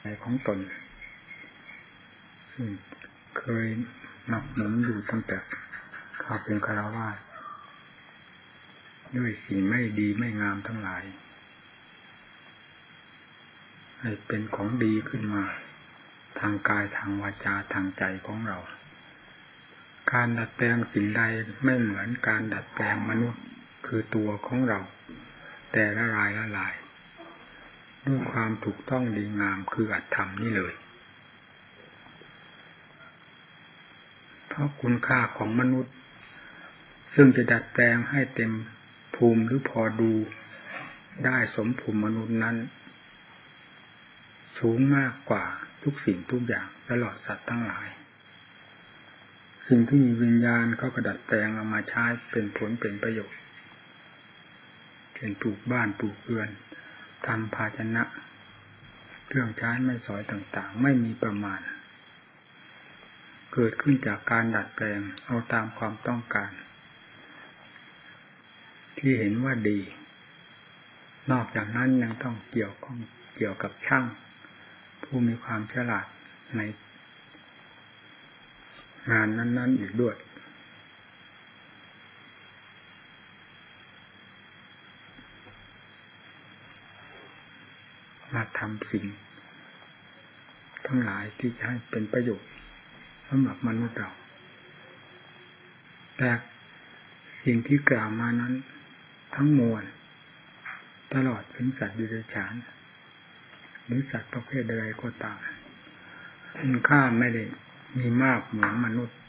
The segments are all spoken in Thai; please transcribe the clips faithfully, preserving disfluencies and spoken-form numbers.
ของตนซึ่งเคยหนักหนุนอยู่ตั้งแต่ข้าเป็นฆราวาสด้วยสิ่งไม่ดีไม่งามทั้งหลายให้เป็นของดีขึ้นมาทางกายทางวาจาทางใจของเราการดัดแปลงสิ่งใดไม่เหมือนการดัดแปลงมนุษย์คือตัวของเราแต่ละรายละลายด้วยความถูกต้องดีงามคืออัตธรรมนี่เลยเพราะคุณค่าของมนุษย์ซึ่งจะดัดแปลงให้เต็มภูมิหรือพอดูได้สมภูมิมนุษย์นั้นสูงมากกว่าทุกสิ่งทุกอย่างตลอดสัตว์ทั้งหลายสิ่งที่มีวิญญาณเขาก็ดัดแปลงเอามาใช้เป็นผลเป็นประโยชน์เช่นปลูกบ้านปลูกเรือนทำภาชนะเครื่องใช้ไม้สอยต่างๆไม่มีประมาณเกิดขึ้นจากการดัดแปลงเอาตามความต้องการที่เห็นว่าดีนอกจากนั้นยังต้องเกี่ยวข้องเกี่ยวกับช่างผู้มีความฉลาดในงานนั้นๆอีกด้วยมาทำสิ่งทั้งหลายที่จะให้เป็นประโยชน์สำหรับมนุษย์เราแต่สิ่งที่กล่าวมานั้นทั้งมวลตลอดถึงสัตว์ดิเรกชันหรือสัตว์ประเภทใดก็ตามคุณค่าไม่ได้มีมากเหมือนมนุษย์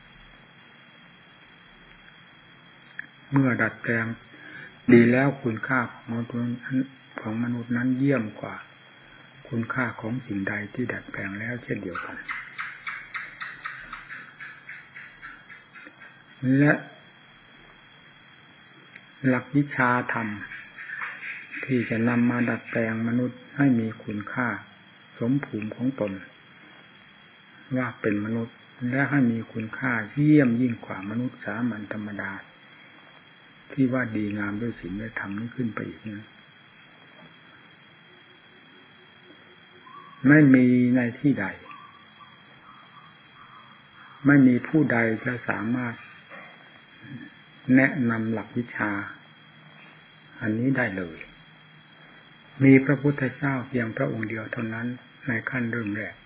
เมื่อดัดแปลงดีแล้วคุณค่าของมนุษย์ของมนุษย์นั้นเยี่ยมกว่าคุณค่าของสิ่งใดที่ดัดแปลงแล้วเช่นเดียวกันและหลักวิชาธรรมที่จะนำมาดัดแปลงมนุษย์ให้มีคุณค่าสมภูมิของตนว่าเป็นมนุษย์และให้มีคุณค่าเยี่ยมยิ่งกว่ามนุษย์สามัญธรรมดาที่ว่าดีงามด้วยศีลด้วยธรรมนี้ขึ้นไปอีกนะไม่มีในที่ใดไม่มีผู้ใดจะสามารถแนะนำหลักวิชาอันนี้ได้เลยมีพระพุทธเจ้าเพียงพระองค์เดียวเท่านั้นในขั้นเริ่มแรก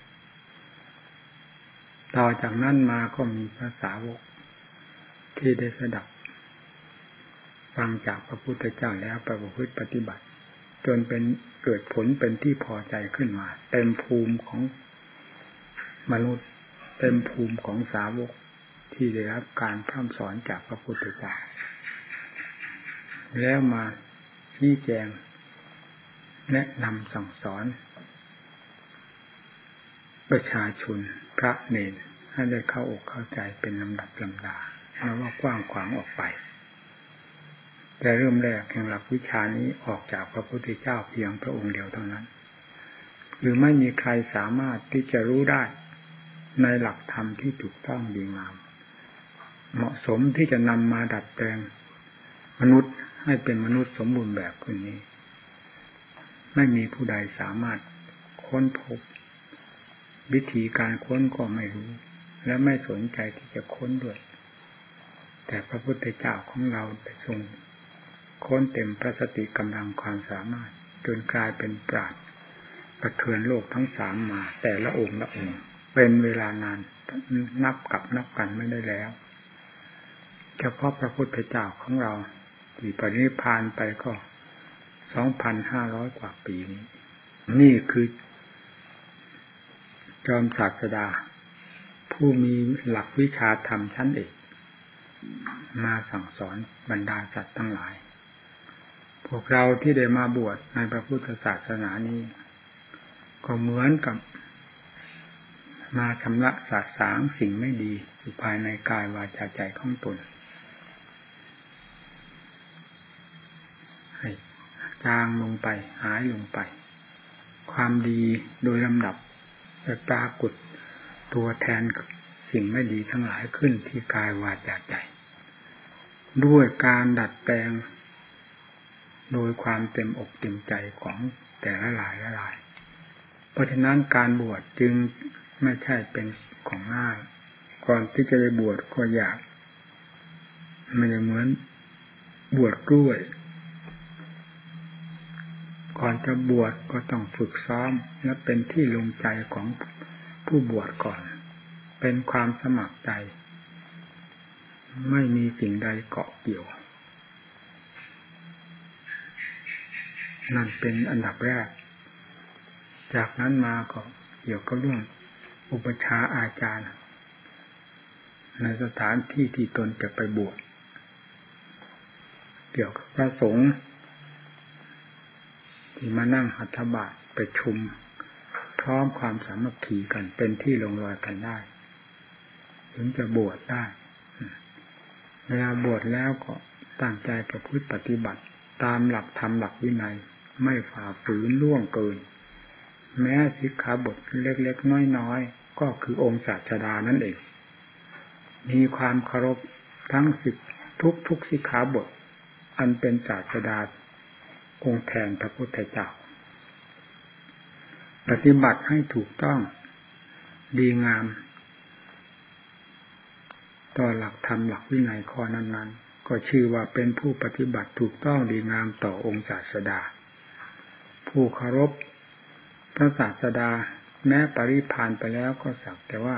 ต่อจากนั้นมาก็มีพระสาวกที่ได้สดับฟังจากพระพุทธเจ้าแล้วประพฤติปฏิบัติจนเป็นเกิดผลเป็นที่พอใจขึ้นมาเต็มภูมิของมนุษย์เต็มภูมิของสาวกที่ได้รับการพร่ำสอนจากพระพุทธเจ้าแล้วมาชี้แจงแนะนำสั่งสอนประชาชนพระเณรให้ได้เข้าอกเข้าใจเป็นลำดับลำดาแล้วว่ากว้างขวางออกไปแต่เริ่มแรกแห่งหลักวิชานี้ออกจากพระพุทธเจ้าเพียงพระองค์เดียวเท่านั้นหรือไม่มีใครสามารถที่จะรู้ได้ในหลักธรรมที่ถูกต้องดีงามเหมาะสมที่จะนำมาดัดแปลงมนุษย์ให้เป็นมนุษย์สมบูรณ์แบบขึ้นนี้ไม่มีผู้ใดสามารถค้นพบวิธีการค้นก็ไม่รู้และไม่สนใจที่จะค้นด้วยแต่พระพุทธเจ้าของเราได้ทรงค้นเต็มพระสติกำลังความสามารถจนกลายเป็นปราชญ์กระเทือนโลกทั้งสามมาแต่ละองค์ละองค์เป็นเวลานานนับกับนับกันไม่ได้แล้วเฉพาะพระพุทธเจ้าของเราที่ปรินิพพานไปก็ สองพันห้าร้อย กว่าปีนี้นี่คือจอมศาสดาผู้มีหลักวิชาธรรมชั้นเอกมาสั่งสอนบรรดาสัตว์ทั้งหลายพวกเราที่ได้มาบวชในพระพุทธศาสนานี้ก็เหมือนกับมาชำระสาสางสิ่งไม่ดีอยู่ภายในกายวาจาใจของตนให้จางลงไปหายลงไปความดีโดยลำดับจะปรากฏตัวแทนสิ่งไม่ดีทั้งหลายขึ้นที่กายวาจาใจด้วยการดัดแปลงโดยความเต็มอกเต็มใจของแต่ละรายละรายเพราะฉะนั้นการบวชจึงไม่ใช่เป็นของง่ายก่อนที่จะไปบวชก็อยากไม่ได้เหมือนบวชกล้วยก่อนจะบวชก็ต้องฝึกซ้อมและเป็นที่ลงใจของผู้บวชก่อนเป็นความสมัครใจไม่มีสิ่งใดเกาะเกี่ยวนั่นเป็นอันดับแรกจากนั้นมาก็เกี่ยวกับเรื่องอุปชฌาย์อาจารย์ในสถานที่ที่ตนจะไปบวชเกี่ยวกับพระสงฆ์ที่มานั่งหัตถบาตประชุมพร้อมความสามัคคีกันเป็นที่ลงรอยกันได้ถึงจะบวชได้เวลาบวชแล้วก็ตั้งใจประพฤติปฏิบัติตามหลักธรรมหลักวินัยไม่ฝ่าฝืนล่วงเกินแม้สิกขาบทเล็กๆน้อยๆก็คือองค์ศาสดานั่นเองมีความเคารพทั้งสิบทุกทุกสิกขาบทอันเป็นศาสดาองค์แทนพระพุทธเจ้าปฏิบัติให้ถูกต้องดีงามต่อหลักธรรมหลักวินัยข้อนั้นๆก็ชื่อว่าเป็นผู้ปฏิบัติถูกต้องดีงามต่อองค์ศาสดาผู้เคารพพระศาสดาแม้ปรินิพพานไปแล้วก็สักแต่ว่า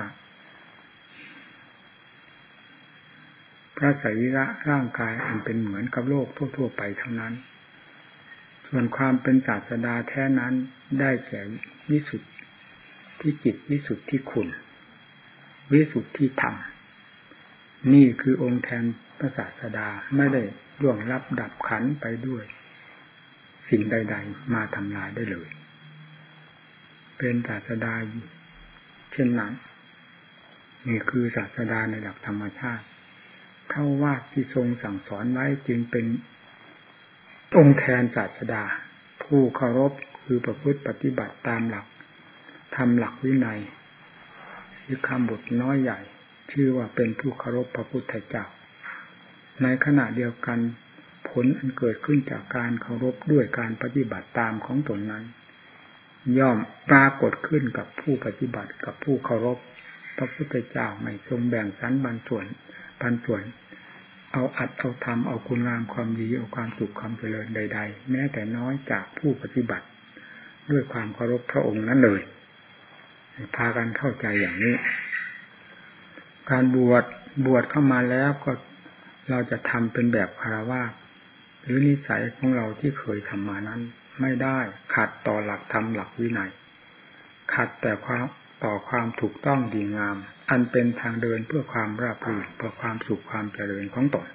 พระสรีระร่างกายอันเป็นเหมือนกับโลกทั่วๆไปเท่านั้นส่วนความเป็นศาสดาแท้นั้นได้แก่วิสุทธิจิตวิสุทธิคุณวิสุทธิธรรมนี่คือองค์แทนพระศาสดาไม่ได้ล่วงลับดับขันไปด้วยสิ่งใดๆมาทำลายได้เลยเป็นศาสดาเช่นนั้นนี่คือศาสดาในหลักธรรมชาติพระวาทที่ทรงสั่งสอนไว้จึงเป็นองค์แทนศาสดาผู้เคารพคือประพฤติปฏิบัติตามหลักธรรมหลักวินัยสิกขาบทน้อยใหญ่ชื่อว่าเป็นผู้เคารพพระพุทธเจ้าในขณะเดียวกันผลอันเกิดขึ้นจากการเคารพด้วยการปฏิบัติตามของตนนั้นย่อมปรากฏขึ้นกับผู้ปฏิบัติกับผู้เคารพพระพุทธเจ้าไม่ทรงแบ่งสรรปันส่วนปันส่วนเอาอัดเอาทำเอาคุณงามความดีเอาความสุขความเจริญใดๆแม้แต่น้อยจากผู้ปฏิบัติด้วยความเคารพพระองค์นั้นเลยพากันเข้าใจอย่างนี้การบวชบวชเข้ามาแล้วก็เราจะทำเป็นแบบคฤหัสถ์หรือนิสัยของเราที่เคยทำมานั้นไม่ได้ขัดต่อหลักธรรมหลักวินัยขัดแต่ความต่อความถูกต้องดีงามอันเป็นทางเดินเพื่อความราบรื่นเพื่อความสุขความเจริญของตน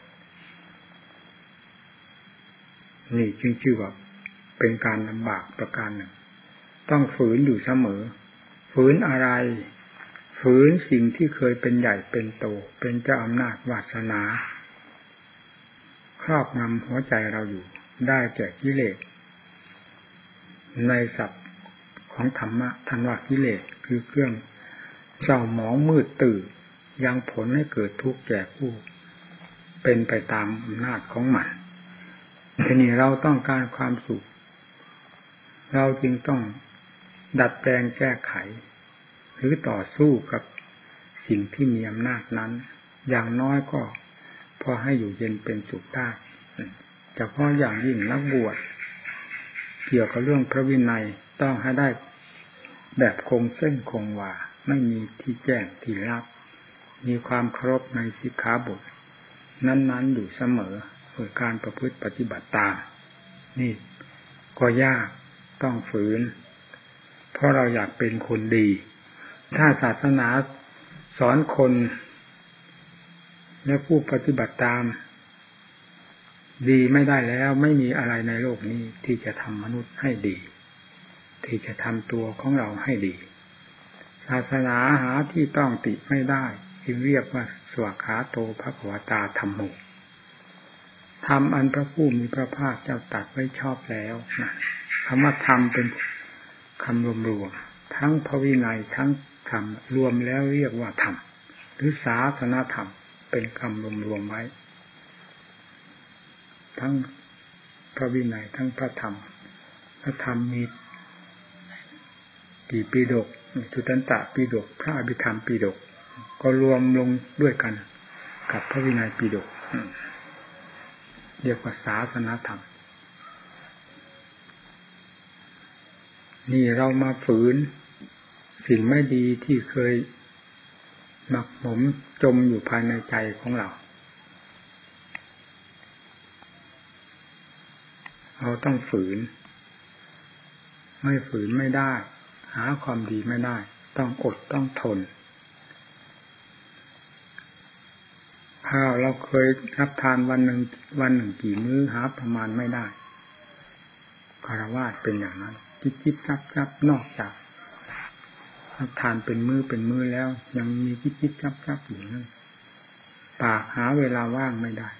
นี่จึงชื่อว่าเป็นการลำบากประการหนึ่งต้องฝืนอยู่เสมอฝืนอะไรฝืนสิ่งที่เคยเป็นใหญ่เป็นโตเป็นเจ้าอำนาจวาสนาครอบงำหัวใจเราอยู่ได้แก่กิเลสในศัพท์ของธรรมะท่านว่ากิเลสคือเครื่องเศร้าหมองมืดตื่นยังผลให้เกิดทุกข์แก่ผู้เป็นไปตามอำนาจของมันทีนี้เราต้องการความสุขเราจึงต้องดัดแปลงแก้ไขหรือต่อสู้กับสิ่งที่มีอำนาจนั้นอย่างน้อยก็พอให้อยู่เย็นเป็นสุขได้เฉพาะอย่างยิ่งนักบวชเกี่ยวกับเรื่องพระวินัยต้องให้ได้แบบคงเส้นคงวาไม่มีที่แจ้งที่ลับมีความเคารพในสิกขาบทนั้นๆอยู่เสมอโดยการประพฤติปฏิบัติตามนี่ก็ยากต้องฝืนเพราะเราอยากเป็นคนดีถ้าศาสนาสอนคนและผู้ปฏิบัติตามดีไม่ได้แล้วไม่มีอะไรในโลกนี้ที่จะทำมนุษย์ให้ดีที่จะทำตัวของเราให้ดีศาสนาหาที่ต้องติไม่ได้ที่เรียกว่าสวากขาโตภควตาธัมโมธรรมอันพระผู้มีพระภาคเจ้าตรัสไว้ชอบแล้วนะคำว่าธรรมเป็นคำรวมๆทั้งพระวินัยทั้งธรรมรวมแล้วเรียกว่าธรรมหรือศาสนธรรมเป็นคำรวมๆไว้ทั้งพระวินัยทั้งพระธรรมพระธรรมมีกี่ปีดกสุตตันตปีดกพระอภิธรรมปีดกก็รวมลงด้วยกันกับพระวินัยปีดกเรียกว่าศาสนธรรมนี่เรามาฝืนสิ่งไม่ดีที่เคยหมักหมมจมอยู่ภายในใจของเราเราต้องฝืนไม่ฝืนไม่ได้หาความดีไม่ได้ต้องอดต้องทนข้าวเราเคยรับทานวันหนึ่งวันหนึ่งกี่มื้อหาประมาณไม่ได้คฤหัสถ์เป็นอย่างนั้นจิ๊บจิ๊บจับจับนอกจากรับทานเป็นมื้อเป็นมื้อแล้วยังมีจิ๊บจิ๊บจับจับอยู่นั่นปากหาเวลาว่างไม่ได้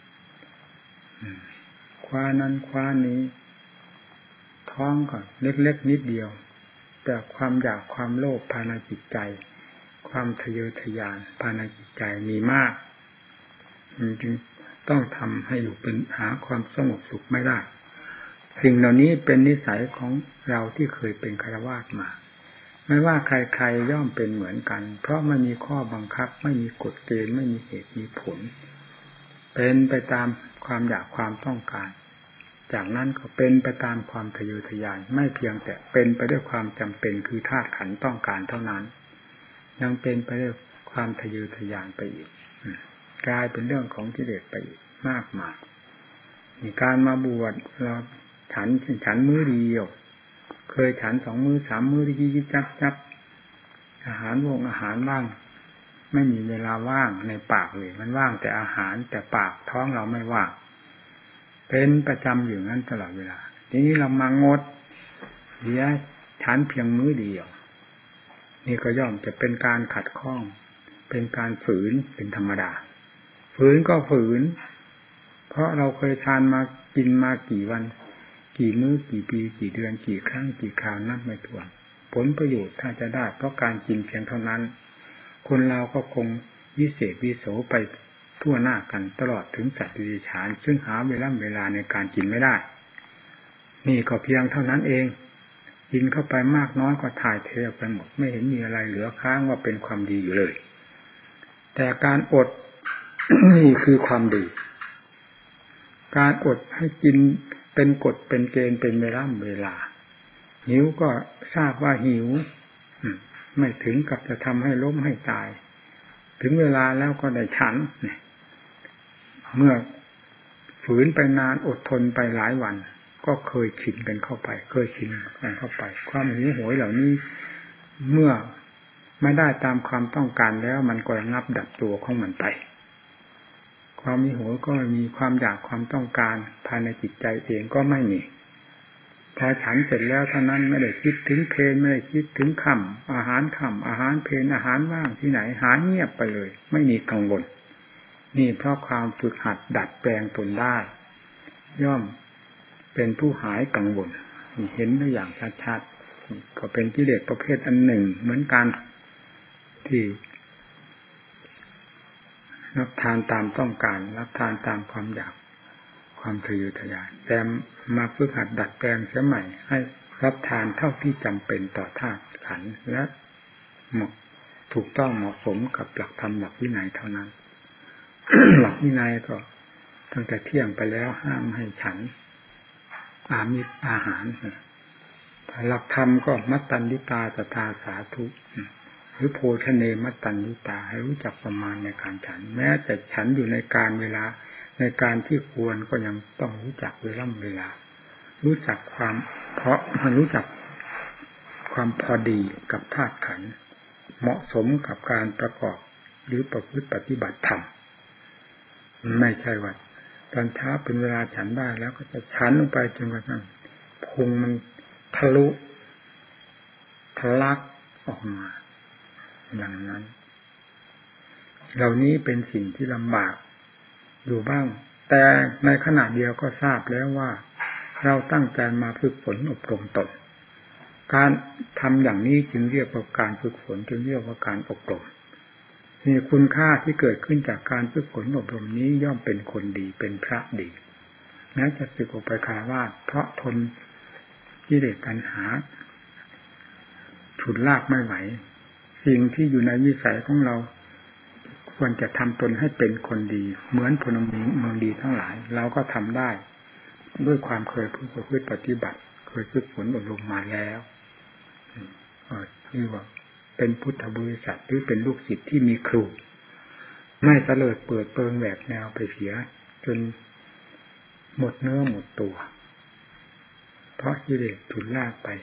คว้านั้นคว้านี้ท้องก็เล็กๆนิดเดียวแต่ความอยากความโลภภายในจิตใจความทะเยอทะยานภายในจิตใจมีมากจึงต้องทำให้อยู่เป็นหาความสงบสุขไม่ได้สิ่งเหล่านี้เป็นนิสัยของเราที่เคยเป็นฆราวาสมาไม่ว่าใครๆย่อมเป็นเหมือนกันเพราะไม่มีข้อบังคับไม่มีกฎเกณฑ์ไม่มีเหตุมีผลเป็นไปตามความอยากความต้องการจากนั้นก็เป็นไปตามความทะเยอทะยานไม่เพียงแต่เป็นไปด้วยความจำเป็นคือธาตุขันธ์ต้องการเท่านั้นยังเป็นไปด้วยความทะเยอทะยานไปอีกกลายเป็นเรื่องของกิเลสไปอีกมากมายมีการมาบวชเราฉันฉันมื้อเดียวเคยฉันสองมื้อสามมื้อที่ยิบจับจับอาหารวงอาหารบ้างไม่มีเวลาว่างในปากเลยมันว่างแต่อาหารแต่ปากท้องเราไม่ว่างเป็นประจำอยู่นั้นตลอดเวลาทีนี้เรามางดเดี๋ยวฉันเพียงมื้อเดียวนี่ก็ย่อมจะเป็นการขัดข้องเป็นการฝืนเป็นธรรมดาฝืนก็ฝืนเพราะเราเคยทานมากินมากี่วันกี่มื้อกี่ปีกี่เดือนกี่ครั้งกี่คราวนับไม่ถ้วนผลประโยชน์ถ้าจะได้เพราะการกินเพียงเท่านั้นคนเราก็คงวิเศษวิโสไปทั่วหน้ากันตลอดถึงสัตว์ดิบฉานซึ่งหาเวลาเวลาในการกินไม่ได้นี่ก็เพียงเท่านั้นเองกินเข้าไปมากน้อยก็ถ่ายเทไปหมดไม่เห็นมีอะไรเหลือค้างว่าเป็นความดีอยู่เลยแต่การอด นี่คือความดีการอดให้กินเป็นกฎเป็นเกณฑ์เป็นเวลาเวลาหิวก็ทราบว่าหิวไม่ถึงกับจะทำให้ล้มให้ตายถึงเวลาแล้วก็ได้ฉันเมื่อฝืนไปนานอดทนไปหลายวันก็เคยชินกันเข้าไปเคยชินกันเข้าไปความหิวโหยเหล่านี้เมื่อไม่ได้ตามความต้องการแล้วมันก็ระงับดับตัวของมันไปความหิวโหยก็ไม่มีความอยากความต้องการภายในจิตใจเองก็ไม่มีพอฉันเสร็จแล้วเท่านั้นไม่ได้คิดถึงเพลไม่ได้คิดถึงค่ำอาหารค่ำอาหารเพลอาหารว่างที่ไหนหายเงียบไปเลยไม่มีกังวลนี่เพราะความฝึกหัดดัดแปลงตนได้ย่อมเป็นผู้หายกังวลเห็นได้อย่างชัดๆก็เป็นกิเลสประเภทอันหนึ่งเหมือนกันที่รับทานตามต้องการรับทานตามความอยากความทะเยอทะยานแต่มาฝึกหัดดัดแปลงเสียใหม่ให้รับทานเท่าที่จำเป็นต่อธาตุขันธ์และเหมาะถูกต้องเหมาะสมกับหลักธรรมหลักวินัยเท่านั้น หลักวินัยก็ตั้งแต่เที่ยงไปแล้วห้ามให้ฉันอามิตรอาหารหลักธรรมก็มัตตัญญูตาสัทธาสาธุหรือโภชเนมัตตัญญูตาให้รู้จักประมาณในการฉันแม้แต่ฉันอยู่ในการเวลาในการที่ควรก็ยังต้องรู้จักเวลาเวลารู้จักความเพราะมันรู้จักความพอดีกับธาตุขันธ์เหมาะสมกับการประกอบหรือประพฤติปฏิบัติธรรมไม่ใช่ว่าตอนเช้าเป็นเวลาฉันได้แล้วก็จะฉันลงไปจนกระทั่งพุงมันทะลุทะลักออกมาอย่างนั้นเหล่านี้เป็นสิ่งที่ลำบากอยู่บ้างแต่ในขณะเดียวก็ทราบแล้วว่าเราตั้งใจมาฝึกฝนอบรมตนการทำอย่างนี้จึงเรียกว่าการฝึกฝนจึงเรียกว่าการอบรมมีคุณค่าที่เกิดขึ้นจากการฝึกฝนอบรมนี้ย่อมเป็นคนดีเป็นพระดีแม้จะสึกออกไปฆราวาสเพราะทนกิเลสตัณหาฉุดลากไม่ไหวสิ่งที่อยู่ในวิสัยของเราควรจะทำตนให้เป็นคนดีเหมือนพลเมืองดีทั้งหลายเราก็ทำได้ด้วยความเคยประพฤติปฏิบัติเคยฝึกฝนอบรมมาแล้วนี่ว่าเป็นพุทธบริษัทหรือเป็นลูกศิษย์ที่มีครูไม่เตลิดเปิดเปิงแหวกแนวไปเสียจนหมดเนื้อหมดตัวเพราะกิเลสฉุดลากไป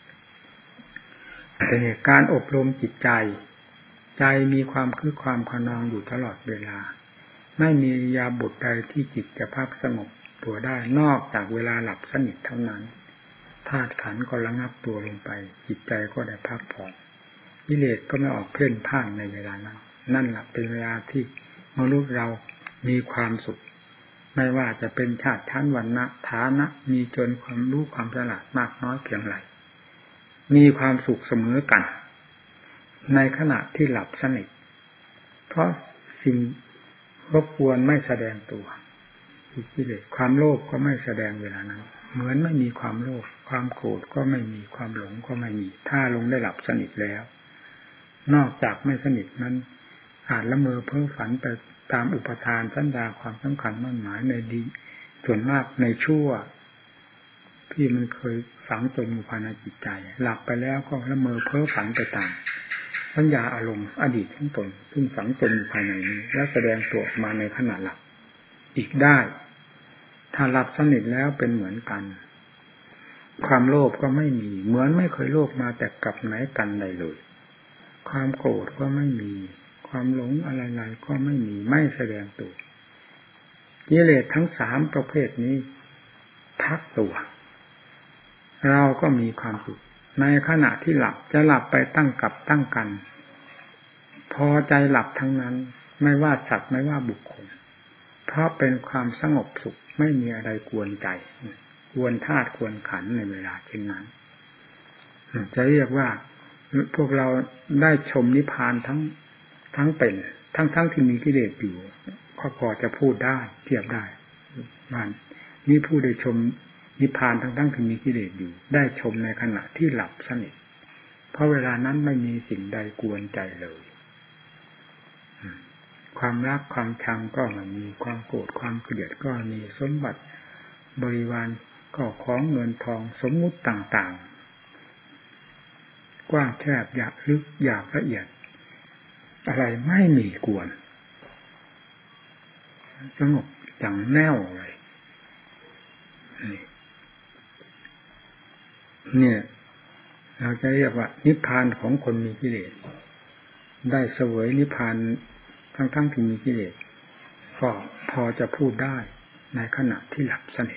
แต่การอบรมจิตใจใจมีความคือความขนองอยู่ตลอดเวลาไม่มีอิริยาบถใดที่จิตจะพักสงบตัวได้นอกจากเวลาหลับสนิทเท่านั้นธาตุขันธ์ก็ระงับตัวลงไปจิตใจก็ได้พักผ่อนกิเลสก็ไม่ออกเพ่นพ่านในเวลานั้นนั่นแหละเป็นเวลาที่มนุษย์เรามีความสุขไม่ว่าจะเป็นชาติชั้นวรรณะฐานะมีจนความรู้ความฉลาดมากน้อยเพียงไรมีความสุขเสมอกันในขณะที่หลับสนิทเพราะสิ่งรบกวนไม่แสดงตัวกิเลสความโลภก็ไม่แสดงเวลานั้นเหมือนไม่มีความโลภความโกรธก็ไม่มีความหลงก็ไม่มีถ้าลงได้หลับสนิทแล้วนอกจากไม่สนิทนั้นอาจละเมอเพ้อฝันไปตามอุปทานสัญญาความสำคัญมั่นหมายในดีส่วนมากในชั่วที่มันเคยฝังจมอยู่ภายในจิตใจหลับไปแล้วก็ละเมอเพ้อฝันไปตามสัญญาอารมณ์อดีตทั้งตนซึ่งฝังจมอยู่ภายในนี้และแสดงตัวออกมาในขณะหลับอีกได้ถ้าหลับสนิทแล้วเป็นเหมือนกันความโลภก็ไม่มีเหมือนไม่เคยโลภมาแต่กับไหนกันใดเลยความโกรธก็ไม่มีความหลงอะไรๆก็ไม่มีไม่แสดงตัวกิเลสทั้งสามประเภทนี้พักตัวเราก็มีความสุขในขณะที่หลับจะหลับไปตั้งกับตั้งกันพอใจหลับทั้งนั้นไม่ว่าสัตว์ไม่ว่าบุคคลเพราะเป็นความสงบสุขไม่มีอะไรกวนใจกวนธาตุกวนขันธ์ในเวลาเช่นนั้นจะเรียกว่าพวกเราได้ชมนิพพานทั้งทั้งเป็นทั้งทั้งที่มีกิเลสอยู่ก็พอจะพูดได้เทียบได้มันนี่ผู้ได้ชมนิพพานทั้งทั้งที่มีกิเลสอยู่ได้ชมในขณะที่หลับสนิทเพราะเวลานั้นไม่มีสิ่งใดกวนใจเลยความรักความชังก็ไม่มีความโกรธความเกลียดก็มีสมบัติบริวารก็ของเงินทองสมมุติต่างๆกว้างแคบหยาบลึกหยาบละเอียดอะไรไม่มีกวนสงบอย่างแน่วเลยเนี่ยเราจะเรียกว่านิพพานของคนมีกิเลสได้เสวยนิพพานทั้งๆที่มีกิเลสก็พอจะพูดได้ในขณะที่หลับสนิท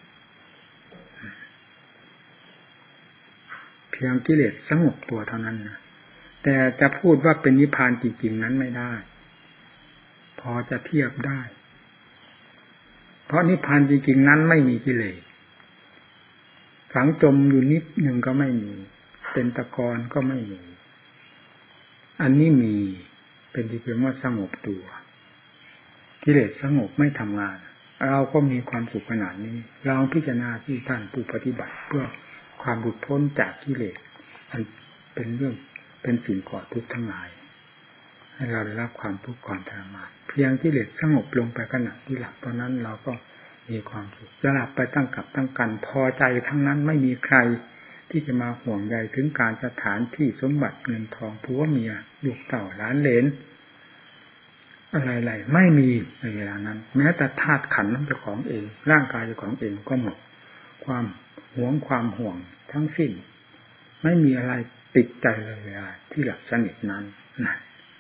เพียงกิเลสสงบตัวเท่านั้นนะแต่จะพูดว่าเป็นนิพพานจริงๆนั้นไม่ได้พอจะเทียบได้เพราะนิพพานจริงๆนั้นไม่มีกิเลสฝังจมอยู่นิดหนึ่งก็ไม่มีเป็นตะกอนก็ไม่มีอันนี้มีเป็นที่เพียงว่าสงบตัวกิเลสสงบไม่ทำงานเราก็มีความสุขขนาดนี้ลองพิจารณาที่ท่านผู้ปฏิบัติเพื่อความหลุดพ้นจากกิเลสอันเป็นเรื่องเป็นสิ่งก่อทุกข์ทั้งหลายให้เราได้รับความทุกข์ความทรมานเพียงกิเลสสงบลงไปขณะที่หลับตอนนั้นเราก็มีความสุขจะหลับไปตั้งกับตั้งกันพอใจทั้งนั้นไม่มีใครที่จะมาห่วงใยถึงการสถานที่สมบัติเงินทองผัวเมียลูกเต่าหลานเหลนอะไรๆไม่มีในเวลานั้นแม้แต่ธาตุขันธ์ของเจ้าของเองร่างกายเจ้าของเองก็หมดความหวงความห่วงทั้งสิ้นไม่มีอะไรติดใจเลยเวลาที่หลับสนิทนั้นนะ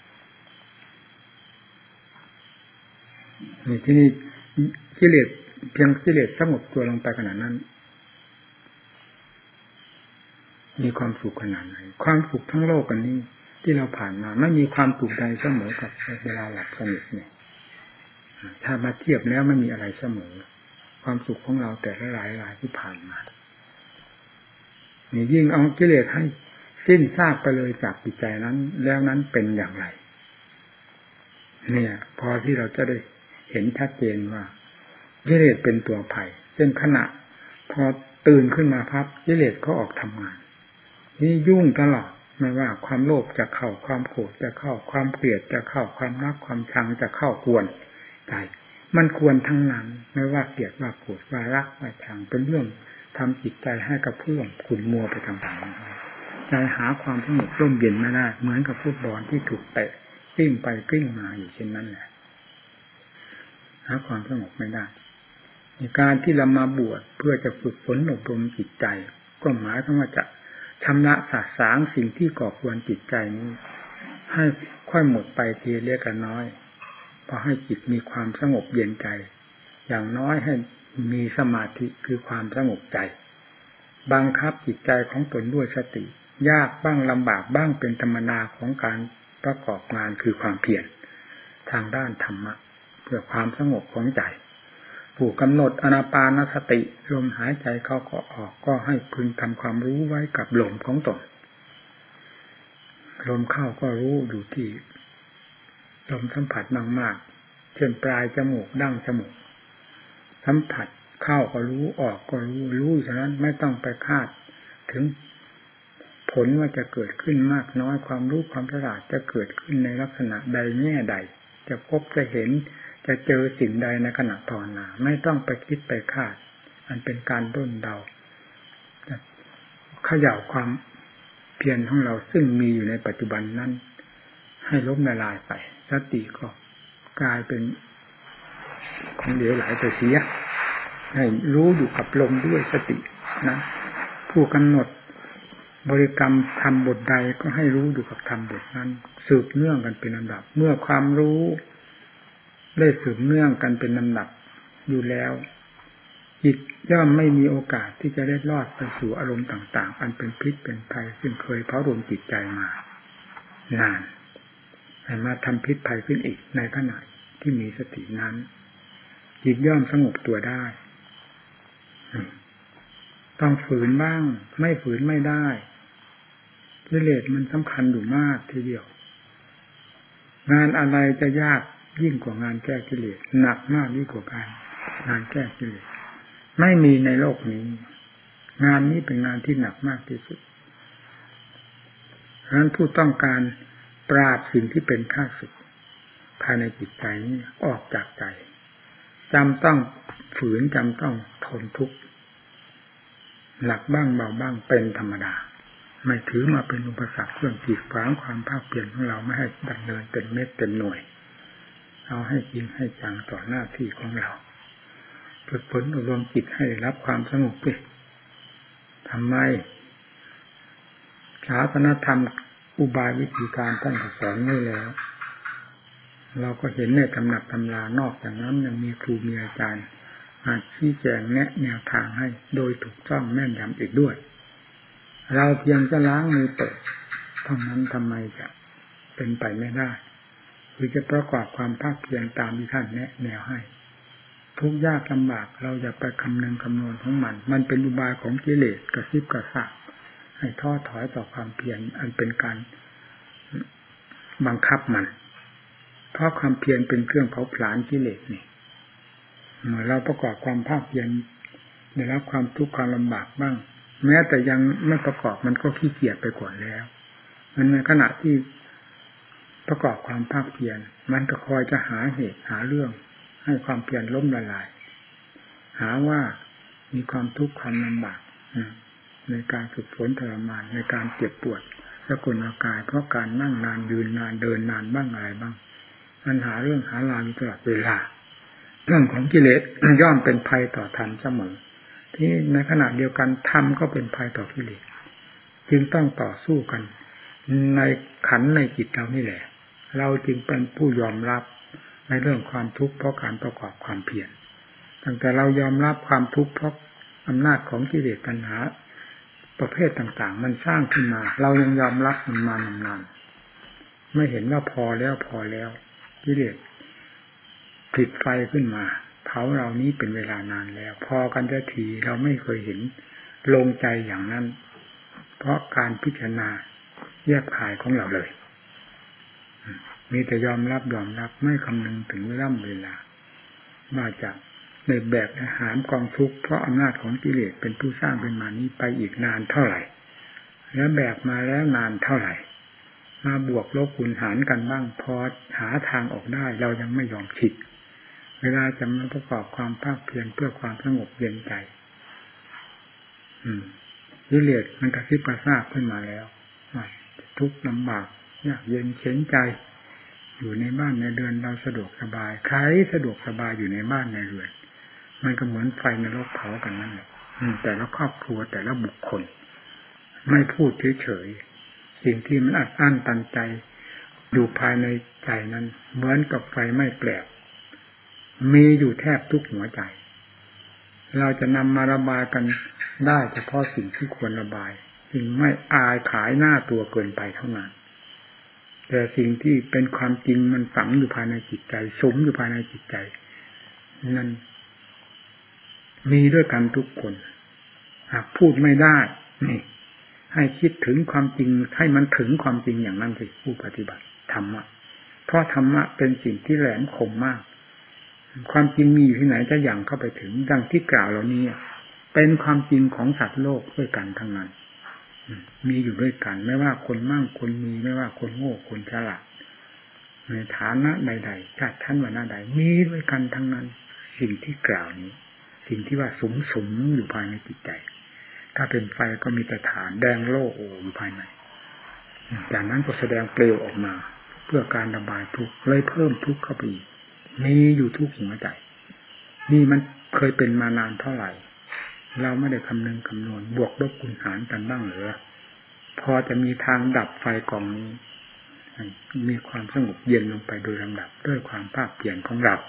นี่ที่นี่กิเลสเพียงกิเลสสงบตัวลงไปขนาดนั้นมีความสุขขนาดไหนความสุขทั้งโลกอันนี้ที่เราผ่านมาไม่มีความสุขใดเสมอกับเวลาหลับสนิทเนี่ยถ้ามาเทียบแล้วไม่มีอะไรเสมอความสุขของเราแต่ละหลายหลายที่ผ่านมานี่ยิ่งเอากิเลสให้สิ้นซากไปเลยจากจิตใจนั้นแล้วนั้นเป็นอย่างไรเนี่ยพอที่เราจะได้เห็นชัดเจนว่ากิเลสเป็นตัวภัยเช่นขณะพอตื่นขึ้นมาพับกิเลสก็ออกทำงานนี่ยุ่งตลอดไม่ว่าความโลภจะเข้าความโกรธจะเข้าความเกลียดจะเข้าความรักความชังจะเข้าควรใจมันควรทั้งนั้นไม่ว่าเกลียดว่าโกรธว่ารักว่าชังเป็นเรื่องทำจิตใจให้กระเพื่อมขุ่นมัวไปต่างๆใจหาความสงบร่มเย็นไม่ได้เหมือนกับฟุตบอลที่ถูกเตะกลิ้งไปกลิ้งมาอยู่เช่นนั้นแหละหาความสงบไม่ได้การที่เรามาบวชเพื่อจะฝึกฝนอบรมจิตใจก็หมายถึงว่าจะชำระสาสางสิ่งที่ก่อควรจิตใจนี้ให้ค่อยหมดไปทีเล็กน้อยพอให้จิตมีความสงบเย็นใจอย่างน้อยให้มีสมาธิคือความสงบใจบังคับจิตใจของตนด้วยสติยากบ้างลำบากบ้างเป็นธรรมดาของการประกอบงานคือความเพียรทางด้านธรรมะเพื่อความสงบของใจผู้กำหนดอานาปานสติลมหายใจเข้าก็ออกก็ให้พึงทำความรู้ไว้กับลมของตนลมเข้าก็รู้อยู่ที่ลมสัมผัสมากๆเช่นปลายจมูกดั้งจมูกสัมผัสเข้าก็รู้ออกก็รู้รู้ฉะนั้นไม่ต้องไปคาดถึงผลว่าจะเกิดขึ้นมากน้อยความรู้ความฉลาดจะเกิดขึ้นในลักษณะใดแง่ใดจะพบจะเห็นจะเจอสิ่งใดในขณะภาวนาไม่ต้องไปคิดไปคาดมันเป็นการด้นเดาเขย่าความเพียรของเราซึ่งมีอยู่ในปัจจุบันนั้นให้ล้มละลายไปสติก็กลายเป็นของเหลวไหลไปเสียให้รู้อยู่กับลมด้วยสตินะผู้กำหนดบริกรรมทำบทใดก็ให้รู้อยู่กับทำบทนั้นสืบเนื่องกันเป็นลำดับเมื่อความรู้ได้สืบเนื่องกันเป็นลำดับอยู่แล้วจิตย่อมไม่มีโอกาสที่จะได้รอดไปสู่อารมณ์ต่างๆอันเป็นพิษเป็นภัยซึ่งเคยเผารวมจิตใจมานานให้มาทำพิษภัยขึ้นอีกในขณะที่มีสตินั้นจิตย่อมสงบตัวได้ต้องฝืนบ้างไม่ฝืนไม่ได้กิเลสมันสำคัญอยู่มากทีเดียวงานอะไรจะยากยิ่งกว่างานแก้กิเลสหนักมากยิ่งกว่าการงานแก้กิเลสไม่มีในโลกนี้งานนี้เป็นงานที่หนักมากที่สุดฉะนั้นผู้ต้องการปราบสิ่งที่เป็นข้าศึกภายในจิตใจนี้ออกจากใจจำต้องฝืนจำต้องทนทุกข์หนักบ้างเบาบ้างเป็นธรรมดาไม่ถือมาเป็นอุปสรรคเครื่องกีดขวางความภาคเพียรของเราไม่ให้ดำเนินเป็นเม็ดเป็นหน่วยเอาให้จริงให้จังต่อหน้าที่ของเราฝึกฝนอบรมจิตให้รับความสงบด้วยทำไมศาสนธรรมอุบายวิธีการท่านสอนไว้แล้วเราก็เห็นในตำหนักตำรานอกจากนั้นยังมีครูมีอาจารย์มาชี้แจงแนะแนวทางให้โดยถูกต้องแม่นยำอีกด้วยเราเพียงจะล้างมือเปิดเท่านั้นทำไมจะเป็นไปไม่ได้คือจะประกอบความภาคเพียรตามที่ท่านแนะแนวให้ทุกข์ยากลำบากเราอย่าไปคำนึงคำนวณของมันมันเป็นอุบายของกิเลสกระซิบกระซาบให้ท้อถอยต่อความเพียรอันเป็นการบังคับมันเพราะความเพียรเป็นเครื่องเผาผลาญกิเลสนี่เมื่อเราประกอบความภาคเพียรได้รับความทุกข์ความลำบากบ้างแม้แต่ยังไม่ประกอบมันก็ขี้เกียจไปก่อนแล้วมันในขณะที่ประกอบความภาคเพียรมันก็คอยจะหาเหตุหาเรื่องให้ความเพียรล้มละลายหาว่ามีความทุกข์ความลำบากในการฝึกฝนทรมานในการเจ็บปวดสกุลกายเพราะการนั่งนานยืนนานเดินนานบ้างอะไรบ้างมันหาเรื่องหาราวอยู่ตลอดเวลาเรื่องของกิเลสย่อมเป็นภัยต่อธรรมเสมอที่ในขณะเดียวกันธรรมก็เป็นภัยต่อกิเลสจึงต้องต่อสู้กันในขันในจิตเรานี่แหละเราจึงเป็นผู้ยอมรับในเรื่องความทุกข์เพราะการประกอบความเพียรตั้งแต่เรายอมรับความทุกข์เพราะอำนาจของกิเลสตัณหาประเภทต่างๆมันสร้างขึ้นมาเรายังยอมรับมันมานานๆไม่เห็นว่าพอแล้วพอแล้วกิเลสผิดไฟขึ้นมาเผาเรานี้เป็นเวลานานแล้วพอกันได้ทีเราไม่เคยเห็นลงใจอย่างนั้นเพราะการพิจารณาแยกขายของเราเลยมีแต่ยอมรับยอมรับไม่คำนึงถึงเวลาเวลาว่าจะในแบกหามกองทุกข์เพราะอำนาจของกิเลสเป็นผู้สร้างขึ้นมานี้ไปอีกนานเท่าไหร่แล้วแบกมาแล้วนานเท่าไหร่มาบวกลบคูณหารกันบ้างพอหาทางออกได้เรายังไม่ยอมคิดเวลาจะมาประกอบความภาคเพียรเพื่อความสงบเย็นใจอืมกิเลสมันกระซิบกระซาบขึ้นมาแล้วทุกข์ลำบากยากเย็นเข็ญใจอยู่ในบ้านในเรือนเราสะดวกสบายใครสะดวกสบายอยู่ในบ้านในเรือนมันก็เหมือนไฟนรกเผากันนั่นแหละแต่ละครอบครัวแต่ละบุคคลไม่พูดเฉยๆสิ่งที่มันอัดอั้นตันใจอยู่ภายในใจนั้นเหมือนกับไฟไหม้แปลกมีอยู่แทบทุกหัวใจเราจะนำมาระบายกันได้เฉพาะสิ่งที่ควรระบายสิ่งไม่อายขายหน้าตัวเกินไปเท่านั้นแต่สิ่งที่เป็นความจริงมันฝังอยู่ภายในจิตใจสมอยู่ภายในจิตใจนั้นมีด้วยกันทุกคนหากพูดไม่ได้นี่ให้คิดถึงความจริงให้มันถึงความจริงอย่างนั้นสิผู้ปฏิบัติธรรมะเพราะธรรมะเป็นสิ่งที่แหลมคมมากความจริงมีอยู่ที่ไหนจะอย่างเข้าไปถึงดังที่กล่าวเหล่านี้เป็นความจริงของสัตว์โลกด้วยกันทั้งนั้นมีอยู่ด้วยกันไม่ว่าคนมั่งคนมีไม่ว่าคนโง่คนฉลาดในฐานะใดๆชาติชั้นวรรณะใดมีด้วยกันทั้งนั้นสิ่งที่กล่าวนี้สิ่งที่ว่าสุมสุมอยู่ภายในจิตใจถ้าเป็นไฟก็มีแต่ฐานแดงโล่โออยู่ภายในจากนั้นก็แสดงเปลวออกมาเพื่อการระบายทุกข์เลยเพิ่มทุกข์เข้าไปอีกมีอยู่ทุกหัวใจนี่มันเคยเป็นมานานเท่าไหร่เราไม่ได้คำนึงคำนวณบวกลบคูณหารกันบ้างหรือพอจะมีทางดับไฟกองนี้มีความสงบเย็นลงไปโดยลำดับด้วยความภาคเพียรของเรา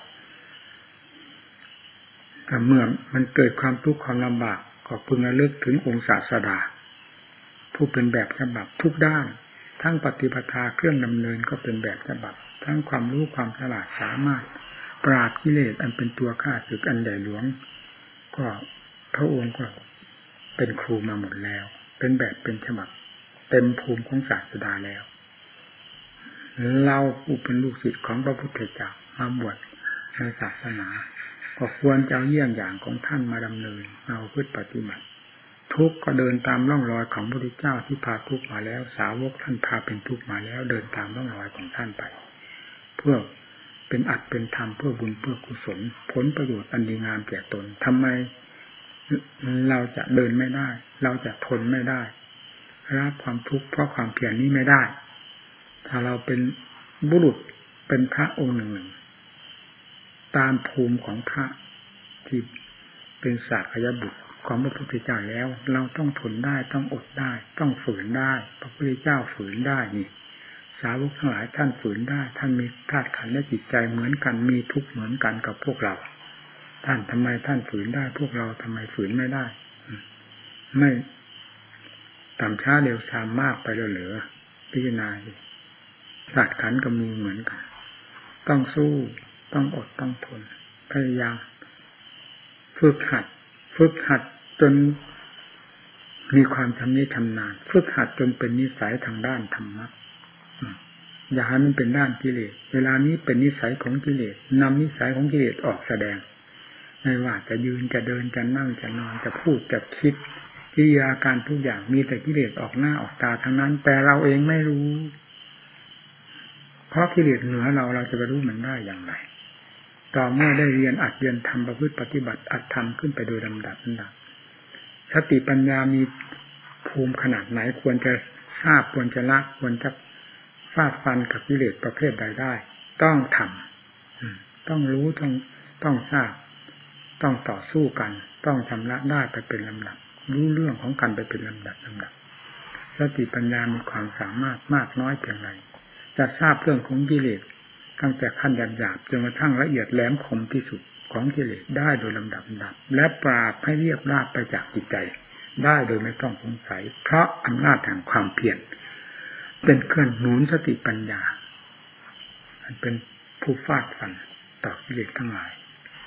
แต่เมื่อมันเกิดความทุกข์ความลำบากก็พึงระลึกถึงองค์ศาสดาผู้เป็นแบบฉบับทุกด้านทั้งปฏิปทาเครื่องดำเนินก็เป็นแบบฉบับทั้งความรู้ความฉลาดสามารถปราบกิเลสอันเป็นตัวฆ่าศึกอันใหญ่หลวงก็พระองค์ก็เป็นครูมาหมดแล้วเป็นแบบเป็นฉบับเต็มภูมิของศาสดาแล้วเราผู้เป็นลูกศิษย์ของพระพุทธเจ้ามาบวชในศาสนาก็ควรจะเอาเยี่ยงอย่างของท่านมาดำเนินเอาพฤติปฏิบัติทุกข์ก็เดินตามร่องรอยของพระพุทธเจ้าที่พาทุกข์มาแล้วสาวกท่านพาเป็นทุกข์มาแล้วเดินตามร่องรอยของท่านไปเพื่อเป็นอัตเป็นธรรมเพื่อบุญเพื่อกุศลผลประโยชน์อันดีงามแก่ตนทำไมเราจะเดินไม่ได้เราจะทนไม่ได้รับความทุกข์เพราะความเพียรนี้ไม่ได้ถ้าเราเป็นบุรุษเป็นพระองค์หนึ่งหนึ่งตามภูมิของพระที่เป็นศาสยบุตรของพระพุทธเจ้าแล้วเราต้องทนได้ต้องอดได้ต้องฝืนได้พระพุทธเจ้าฝืนได้นี่สาวกทั้งหลายท่านฝืนได้ท่านมีธาตุขันธ์และจิตใจเหมือนกันมีทุกข์เหมือนกันกับพวกเราท่านทำไมท่านฝืนได้พวกเราทำไมฝืนไม่ได้ไม่ต่ำช้าเร็วช้ามากไปแล้วเหลือพิจารณาธาตุขันธ์ก็มีเหมือนกันต้องสู้ต้องอดต้องทนพยายามฝึกหัดฝึกหัดจนมีความชำนิชำนาญฝึกหัดจนเป็นนิสัยทางด้านธรรมะอย่าให้มันเป็นด้านกิเลสเวลานี้เป็นนิสัยของกิเลสนำนิสัยของกิเลสออกแสดงไม่ว่าจะยืนจะเดินจะนั่งจะนอนจะพูดจะคิดกิริยาการทุกอย่างมีแต่กิเลสออกหน้าออกตาทั้งนั้นแต่เราเองไม่รู้เพราะกิเลสเหนือเราเราจะไปรู้มันได้อย่างไรต่อเมื่อได้เรียนอัดเรียนทำประพฤติปฏิบัติอัดทำขึ้นไปโดยลำดับนั้นสติปัญญามีภูมิขนาดไหนควรจะทราบควรจะละควรจะฟาดฟันกับกิเลสประเภทใดได้ต้องทำต้องรู้ต้องต้องทราบต้องต่อสู้กันต้องชำระได้ไปเป็นลำดับรู้เรื่องของกันไปเป็นลำดับลำดับสติปัญญามีความสามารถมากน้อยเพียงไรจะทราบเรื่องของกิเลสตั้งแต่ขั้นหยาบๆจนกระทั่งละเอียดแหลมคมที่สุดของกิเลสได้โดยลำดับลำดับและปราบให้เรียบราบไปจากจิตใจได้โดยไม่ต้องสงสัยเพราะอำนาจแห่งความเพียรเป็นเครื่องหนุนสติปัญญาเป็นผู้ฟาดฟันต่อกิเลสทั้งหลาย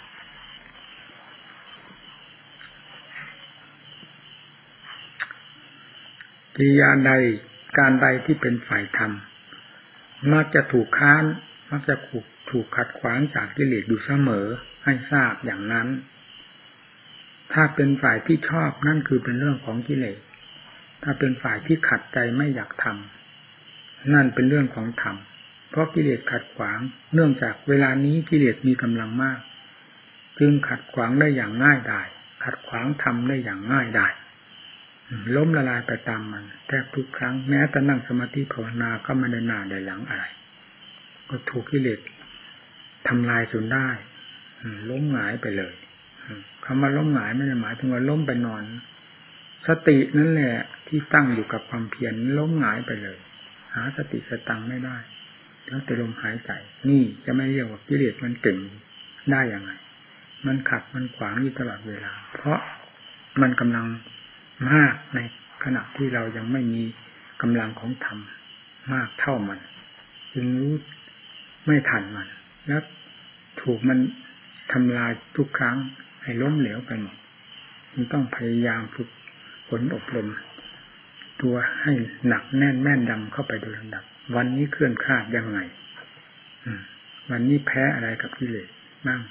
กิริยาใดการใดที่เป็นฝ่ายธรรมมักจะถูกค้านมักจะถูกถูกขัดขวางจากกิเลสอยู่เสมอให้ทราบอย่างนั้นถ้าเป็นฝ่ายที่ชอบนั่นคือเป็นเรื่องของกิเลสถ้าเป็นฝ่ายที่ขัดใจไม่อยากทำนั่นเป็นเรื่องของธรรมเพราะกิเลสขัดขวางเนื่องจากเวลานี้กิเลสมีกำลังมากจึงขัดขวางได้อย่างง่ายดายขัดขวางธรรมได้อย่างง่ายดายล้มละลายไปตามมันแทบทุกครั้งแม้แต่นั่งสมาธิภาวนาก็ไม่ได้หน้าได้หลังอะไรก็ถูกกิเลสทำลายจนได้ล้มหงายไปเลยคำว่าล้มหงายไม่ได้หมายถึงว่าล้มไปนอนสตินั่นแหละที่ตั้งอยู่กับความเพียรล้มหงายไปเลยหาสติสตังไม่ได้แล้วแต่ลมหายใจนี่จะไม่เรียกว่ากิเลสมันเก่งได้อย่างไรมันขัดมันขวางอยู่ตลอดเวลาเพราะมันกำลังมากในขณะที่เรายังไม่มีกำลังของธรรมมากเท่ามันจึงรู้ไม่ทันมันแล้วถูกมันทำลายทุกครั้งให้ล้มเหลวไปหมดมันต้องพยายามฝึกฝนอบรมตัวให้หนักแน่นแม่นยำเข้าไปโดยลำดับวันนี้เคลื่อนคลาดยังไงวันนี้แพ้อะไรกับกิเลสบ้าง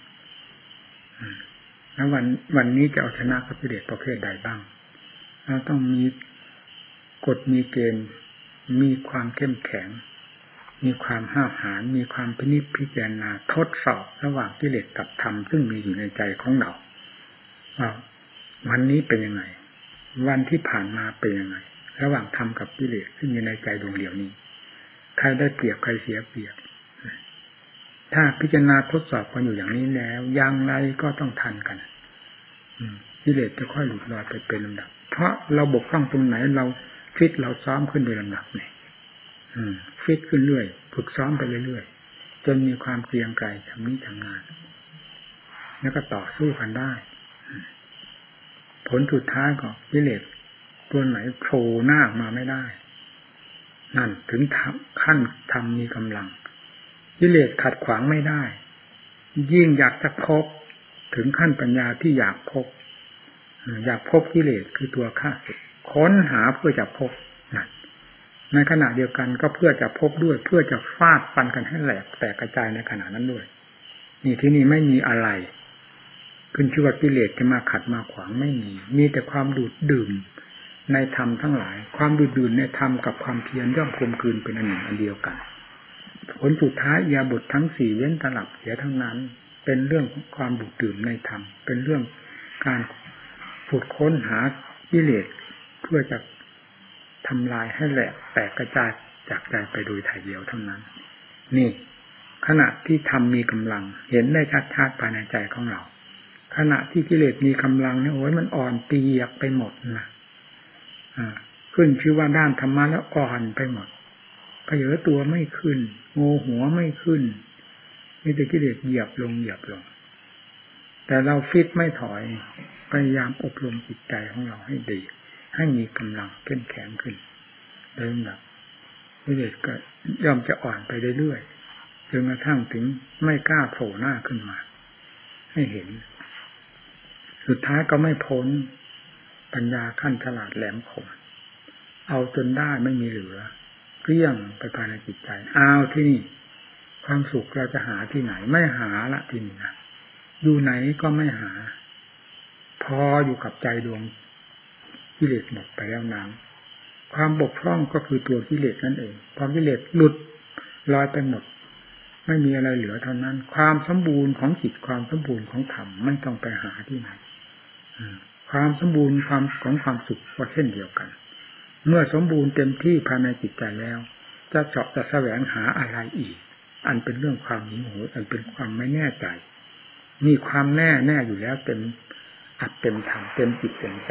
แล้ววันวันนี้จะเอาชนะกับกิเลสประเภทใดบ้างเราต้องมีกฎมีเกณฑ์มีความเข้มแข็งมีความห้าวหาญมีความพินิจพิจารณาทดสอบระหว่างกิเลสกับธรรมซึ่งมีอยู่ในใจของเราว่าวันนี้เป็นยังไงวันที่ผ่านมาเป็นยังไงระหว่างธรรมกับกิเลสซึ่งอยู่ในใจดวงเดียวนี้ใครได้เปรียบใครเสียเปรียบถ้าพิจารณาทดสอบกันอยู่อย่างนี้แล้วอย่างไรก็ต้องทันกันกิเลสจะค่อยหลุดลอยไปเป็นลำดับเพราะเราบกพร่องตรงไหนเราฟิตเราซ้อมขึ้นโดยลำดับเนี่ยฟิตขึ้นเรื่อยฝึกซ้อมไปเรื่อยๆจนมีความเกรียงไกรทำนี้ทำงานแล้วก็ต่อสู้กันได้ผลสุดท้ายก็กิเลสตัวไหนโผล่หน้ามาไม่ได้นั่นถึงขั้นทำมีกำลังกิเลสขัดขวางไม่ได้ยิ่งอยากจะพบถึงขั้นปัญญาที่อยากพบอยากพบกิเลสคือตัวข้าศึกค้นหาเพื่อจะพบนั่นในขณะเดียวกันก็เพื่อจะพบด้วยเพื่อจะฟาดฟันกันให้แหลกแตกกระจายในขณะนั้นด้วยนี่ที่นี่ไม่มีอะไรขึ้นชื่อว่ากิเลสจะมาขัดมาขวางไม่มีมีแต่ความดูดดื่มในธรรมทั้งหลายความดูดดื่มในธรรมกับความเพียรย่อมกลมกลืนเป็นอันหนึ่งอันเดียวกันผลสุดท้ายอิริยาบถทั้งสี่เว้นตลับเสียทั้งนั้นเป็นเรื่องของความดูดดื่มในธรรมเป็นเรื่องการฝึกค้นหากิเลสเพื่อจะทำลายให้แหลกแตกกระจายจากใจไปโดยถ่ายเดียวเท่านั้นนี่ขณะที่ธรรมมีกำลังเห็นได้ชัดๆภายในใจของเราขณะที่กิเลสมีกำลังเนี่ยโอ้ยมันอ่อนเปียกไปหมดนะอ่าขึ้นชื่อว่าด้านธรรมะแล้วอ่อนไปหมดเผยตัวไม่ขึ้นโงหัวไม่ขึ้นมีแต่กิเลสเหยียบลงเหยียบลงแต่เราฟิตไม่ถอยพยายามอบรมจิตใจของเราให้ดีให้มีกำลังเข้มแข็งขึ้นโดยลำดับกิเลสก็ย่อมจะอ่อนไปเรื่อยๆจนกระทั่งถึงไม่กล้าโผล่หน้าขึ้นมาให้เห็นสุดท้ายก็ไม่พ้นปัญญาขั้นฉลาดแหลมคมเอาจนได้ไม่มีเหลือเกลี้ยงไปภายในจิตใจอ้าวที่นี่ความสุขเราจะหาที่ไหนไม่หาละที่นี่นะอยู่ไหนก็ไม่หาพออยู่กับใจดวงกิเลสหมดไปแล้วนั้นความบกพร่องก็คือตัวกิเลสนั่นเองพอกิเลสหลุดลอยไปหมดไม่มีอะไรเหลือเท่านั้นความสมบูรณ์ของจิตความสมบูรณ์ของธรรมไม่ต้องไปหาที่ไหนความสมบูรณ์ความของความสุขก็เช่นเดียวกันเมื่อสมบูรณ์เต็มที่ภายในจิตใจแล้วจะเจาะจะแสวงหาอะไรอีกอันเป็นเรื่องความหิวโหยอันเป็นความไม่แน่ใจมีความแน่แน่อยู่แล้วเต็มอัดเต็มถังเต็มจิตเต็มใจ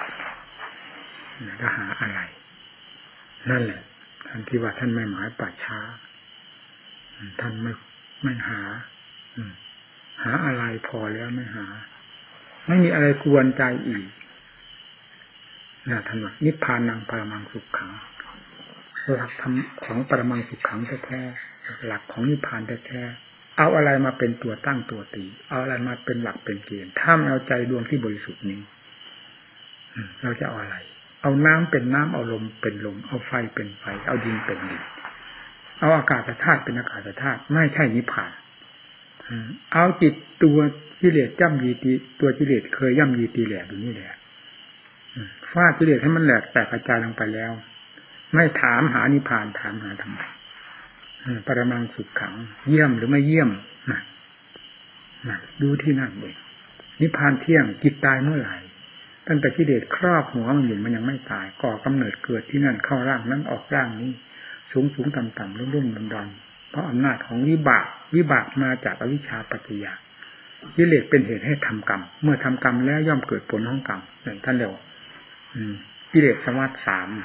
จะหาอะไรนั่นแหละท่านที่ว่าท่านไม่หมายป่าช้าท่านไม่ไม่หาหาอะไรพอแล้วไม่หาไม่มีอะไรกวนใจอีกนะท่านว่านิพพานังปรมังสุขขังหลักธรรมของปรมังสุขขังแท้ๆหลักของนิพพานแท้ๆเอาอะไรมาเป็นตัวตั้งตัวตีเอาอะไรมาเป็นหลักเป็นเกณฑ์ถ้าไม่เอาใจดวงที่บริสุทธิ์นี้เราจะเอาอะไรเอาน้ำเป็นน้ำเอาลมเป็นลมเอาไฟเป็นไฟเอาดินเป็นดินเอาอากาศธาตุเป็นอากาศธาตุไม่ใช่นิพพานเอาจิตตัวกิเลสย่ำยีตีตัวกิเลสเคยย่ำยีตีแหลกอยู่นี่แหละฟาดกิเลสให้มันแหลกแตกกระจายลงไปแล้วไม่ถามหานิพพานถามหาทำไมปรมังสุขขังเยี่ยมหรือไม่เยี่ยมนะนะดูที่นั่นเองนิพพานเที่ยงจิตตายเมื่อไหร่ตั้งแต่กิเลสครอบหัวมันอยู่มันยังไม่ตายก่อกำเนิดเกิดที่นั่นเข้าร่างนั้นออกร่างนี้สูงสูงต่ำต่ำรุ่มรุ่มดอนดอนเพราะอำนาจของวิบากวิบากมาจากอวิชชาปัจจยากิเลสเป็นเหตุให้ทำกรรมเมื่อทำกรรมแล้วย่อมเกิดผลของกรรมอย่างท่านเรียกกิเลสสวัสดิ์สาม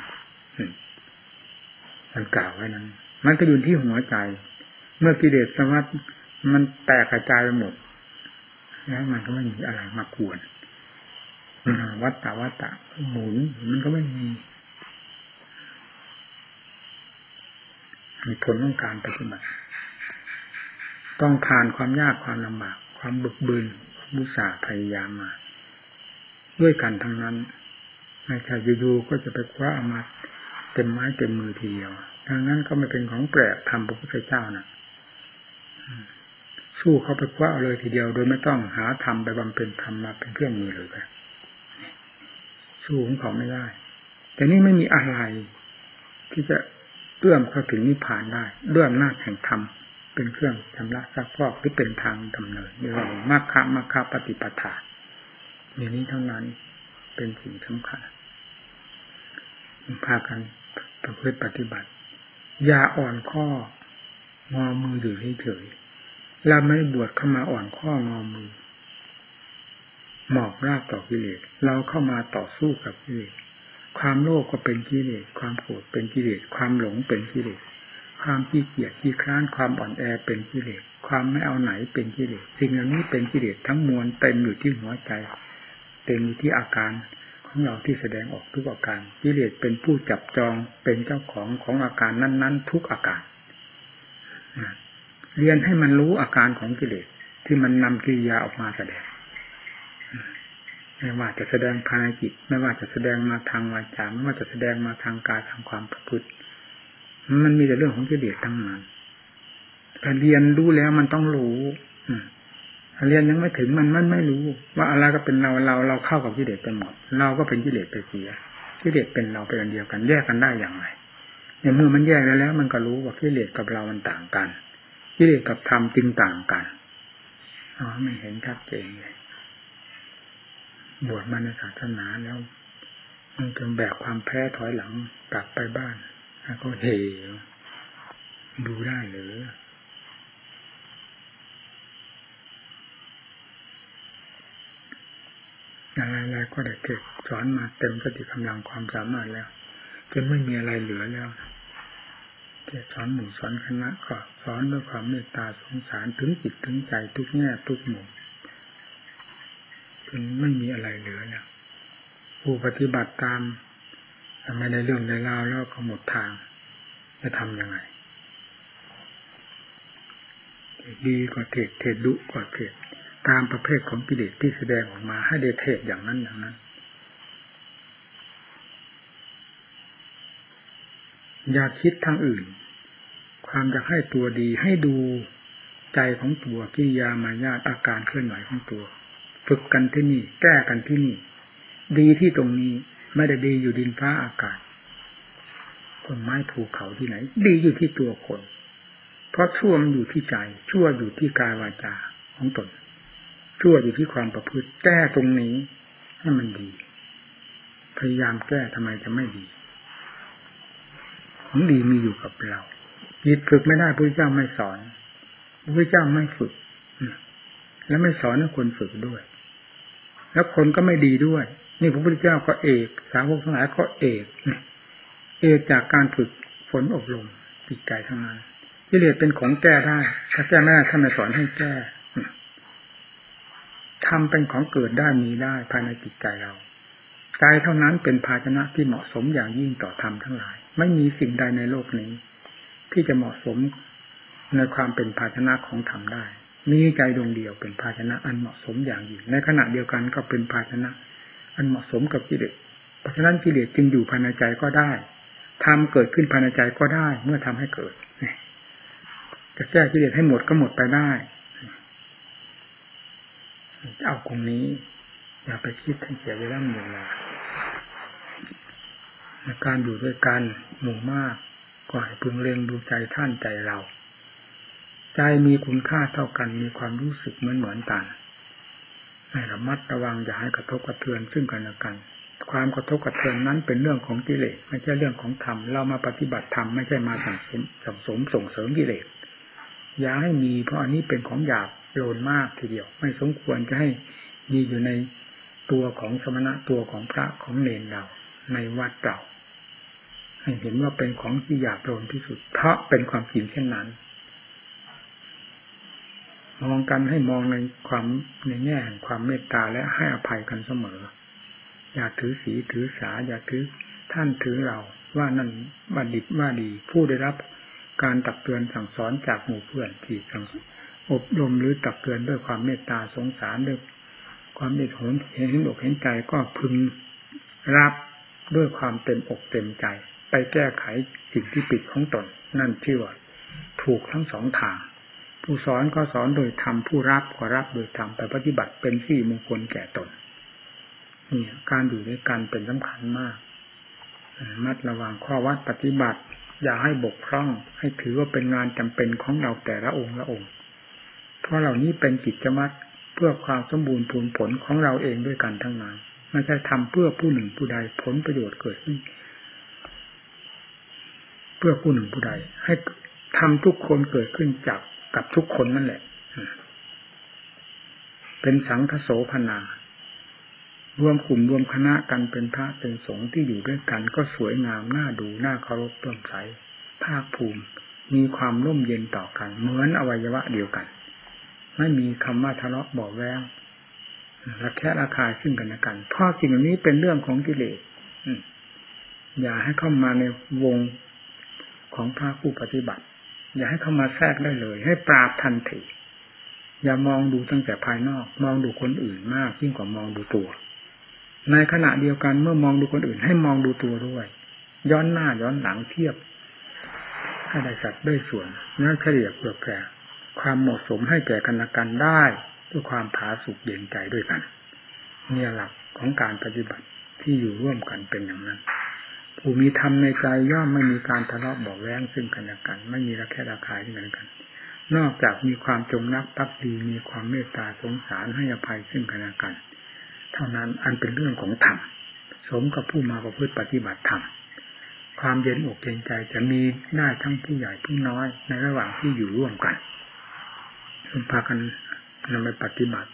มันกล่าวไว้นั้นมันก็อยู่ที่หัวใจเมื่อกิเลสสวัสดิ์มันแตกกระจายไปหมดแล้วมันก็ไม่มีอะไรมากวนวัฏฏะวัฏฏะหมุนมันก็ไม่มีมีผลของการปฏิบัติต้องผ่านความยากความลำบากความบึกบึนมุสาพยายามมาด้วยกันทั้งนั้นไม่ใช่อยู่ๆก็จะไปคว้าเอามาเต็มไม้เต็มมือทีเดียวดังนั้นก็ไม่เป็นของแปลกทำพระพุทธเจ้าน่ะสู้เขาไปคว้าเอาเลยทีเดียวโดยไม่ต้องหาธรรมไปบำเพ็ญธรรมมาเป็นเครื่องมือเลยกันสู้ของเขาไม่ได้แต่นี่ไม่มีอะไรที่จะเอื้อมเข้าถึงนิพพานได้ด้วยอำนาจแห่งธรรมเป็นเครื่องชำระซักฟอกหรือเป็นทางดำเนินเรียกว่ามรรคมรรคปฏิปทาอย่างนี้เท่านั้นเป็นสิ่งสำคัญพากันประพฤติปฏิบัติอย่าอ่อนข้องอมืออยู่เฉยๆเราไม่บวชเข้ามาอ่อนข้องอมือหมอบราบต่อกิเลสเราเข้ามาต่อสู้กับกิเลสความโลภก็เป็นกิเลสความโกรธเป็นกิเลสความหลงเป็นกิเลสความขี้เกียจขี้คร้านความอ่อนแอเป็นกิเลสความไม่เอาไหนเป็นกิเลสสิ่งเหล่านี้เป็นกิเลสทั้งมวลเต็มอยู่ที่หัวใจเต็มอยู่ที่อาการของเราที่แสดงออกทุกอาการกิเลสเป็นผู้จับจองเป็นเจ้าของของอาการนั้นๆทุกอาการเรียนให้มันรู้อาการของกิเลสที่มันนำกิริยาออกมาแสดงไม่ว่าจะแสดงภายในจิตไม่ว่าจะแสดงมาทางวาจาไม่ว่าจะแสดงมาทางกายทางความประพฤติมันมีแต่เรื่องของกิเลสทั้งนั้นแต่เรียนรู้แล้วมันต้องรู้เรียนยังไม่ถึงมันมันไม่รู้ว่าอะไรก็เป็นเราเราเราเข้ากับกิเลสไปหมดเราก็เป็นกิเลสไปเสียกิเลสเป็นเราเป็นอันเดียวกันแยกกันได้อย่างไรในเมื่อมันแยกแล้วแล้วมันก็รู้ว่ากิเลสกับเรามันต่างกันกิเลสกับธรรมจึงต่างกันอ๋อไม่เห็นชัดเจนเลยบวชมาในศาสนาแล้วมันจนแบกความแพ้ถอยหลังกลับไปบ้านแล้วก็เฮดูได้หรืออะไรๆก็ได้เก็บสอนมาเต็มสติกำลังความสามารถแล้วจนไม่มีอะไรเหลือแล้วเทศสอนหมู่สอนคณะก็สอนด้วยความเมตตาสงสารถึงจิตถึงใจทุกแง่ทุกมุมจนไม่มีอะไรเหลือแล้วผู้ปฏิบัติตามแต่ไม่ได้เรื่องได้ราวแล้วก็หมดทางจะทำยังไงดีกว่าเทศเทศดุกว่าเทศตามประเภทของกิเลสที่แสดงออกมาให้ได้เทศอย่างนั้นอย่างนั้นอย่าคิดทางอื่นความอยากให้ตัวดีให้ดูใจของตัวกิริยามารยาทอาการเคลื่อนไหวของตัวฝึกกันที่นี่แก้กันที่นี่ดีที่ตรงนี้ไม่ได้ดีอยู่ดินฟ้าอากาศต้นไม้ภูเขาที่ไหนดีอยู่ที่ตัวคนเพราะชั่วมันอยู่ที่ใจชั่วอยู่ที่กายวาจาของตนชั่วอยู่ที่ความประพฤติแก้ตรงนี้ให้มันดีพยายามแก้ทำไมจะไม่ดีของดีมีอยู่กับเราจิตฝึกไม่ได้พระเจ้าไม่สอนพระเจ้าไม่ฝึกและไม่สอนให้คนฝึกด้วยแล้วคนก็ไม่ดีด้วยนี่พระพุทธเจ้าก็เอกสาวกทั้งหลายก็เอกเอกจากการฝึกฝนอบรมจิตใจทั้งนั้นกิเลสเป็นของแก้ได้ถ้าแก้ไม่ได้ท่านไม่สอนให้แก้ทำเป็นของเกิดได้มีได้ภายในจิตใจเราใจเท่านั้นเป็นภาชนะที่เหมาะสมอย่างยิ่งต่อธรรมทั้งหลายไม่มีสิ่งใดในโลกนี้ที่จะเหมาะสมในความเป็นภาชนะของธรรมได้มีใจดวงเดียวเป็นภาชนะอันเหมาะสมอย่างยิ่งในขณะเดียวกันก็เป็นภาชนะอันเหมาะสมกับกิเลสเพราะฉะนั้นกิเลสจึงอยู่ภายในใจก็ได้ธรรมเกิดขึ้นภายในใจก็ได้เมื่อทำให้เกิดจะแก้กิเลสให้หมดก็หมดไปได้เอาตรงนี้อย่าไปคิดให้เสียเวลาเวลาการอยู่ด้วยกันหมู่มากก็ให้พึงเล็งดูใจท่านใจเราใจมีคุณค่าเท่ากันมีความรู้สึกเหมือนเหมือนกันให้ระมัดระวังอย่าให้กระทบกระเทือนซึ่งกันและกันความกระทบกระเทือนนั้นเป็นเรื่องของกิเลสไม่ใช่เรื่องของธรรมเรามาปฏิบัติธรรมไม่ใช่มาสั่งสมสั่งสมส่งเสริมกิเลสอย่าให้มีเพราะอันนี้เป็นของหยาบโลนมากทีเดียวไม่สมควรจะให้มีอยู่ในตัวของสมณะตัวของพระของเณรเราในวัดเราให้เห็นว่าเป็นของที่หยาบโลนที่สุดเพราะเป็นความจริงเช่นนั้นมองกันให้มองในความในแง่แห่งความเมตตาและให้อภัยกันเสมออย่าถือศีถือสาอย่าถือท่านถือเราว่านั่นบัณฑิตว่าดีผู้ได้รับการตักเตือนสั่งสอนจากหมู่เพื่อนที่สั่งอบรมหรือตักเตือนด้วยความเมตตาสงสารด้วยความเมตตาเห็นอกเห็นใจก็พึงรับด้วยความเต็มอกเต็มใจไปแก้ไขสิ่งที่ผิดของตนนั่นชื่อว่าถูกทั้งสองทางผู้สอนก็สอนโดยธรรมผู้รับก็รับโดยธรรมไปปฏิบัติเป็นสี่มงคลแก่ตนนี่การอยู่ด้วยกันเป็นสำคัญมากมัดระวังข้อวัดปฏิบัติอย่าให้บกพร่องให้ถือว่าเป็นงานจำเป็นของเราแต่ละองค์ละองค์เพราะเหล่านี้เป็นกิจวัตรเพื่อความสมบูรณ์ผลผลของเราเองด้วยกันทั้งนั้นไม่ใช่ทำเพื่อผู้หนึ่งผู้ใดผลประโยชน์เกิดขึ้นเพื่อผู้หนึ่งผู้ใดให้ทำทุกคนเกิดขึ้นจากกับทุกคนนั่นแหละเป็นสังฆโสภณารวมกลุ่มรวมคณะกันเป็นพระเป็นสงฆ์ที่อยู่ด้วยกันก็สวยงามน่าดูน่าเคารพเลื่อมใสภาคภูมิมีความร่มเย็นต่อกันเหมือนอวัยวะเดียวกันไม่มีคำว่าทะเลาะเบาะแว้งระแคะระคายซึ่งกันและกันเพราะสิ่งนี้เป็นเรื่องของกิเลสอย่าให้เข้ามาในวงของพระผู้ปฏิบัติอย่าให้เข้ามาแทรกได้เลยให้ปราบทันทีอย่ามองดูตั้งแต่ภายนอกมองดูคนอื่นมากยิ่งกว่ามองดูตัวในขณะเดียวกันเมื่อมองดูคนอื่นให้มองดูตัวด้วยย้อนหน้าย้อนหลังเทียบให้ได้สัดได้ส่วนนั่นเฉลี่ยเผื่อแผ่ความเหมาะสมให้แก่กันและกันได้ด้วยความผาสุกเย็นใจด้วยกันนี่หลักของการปฏิบัติที่อยู่ร่วมกันเป็นอย่างนั้นผู้มีธรรมในใจย่อมไม่มีการทะเลาะเบาะแว้งซึ่งกันและกันไม่มีระแคะระคายซึ่งกันและกันนอกจากมีความจงรักภักดีมีความเมตตาสงสารให้อภัยซึ่งกันและกันเท่านั้นอันเป็นเรื่องของธรรมสมกับผู้มาประพฤติปฏิบัติธรรมความเย็นอกเย็นใจจะมีได้ทั้งผู้ใหญ่ผู้น้อยในระหว่างที่อยู่ร่วมกันพากันนำไปปฏิบัติ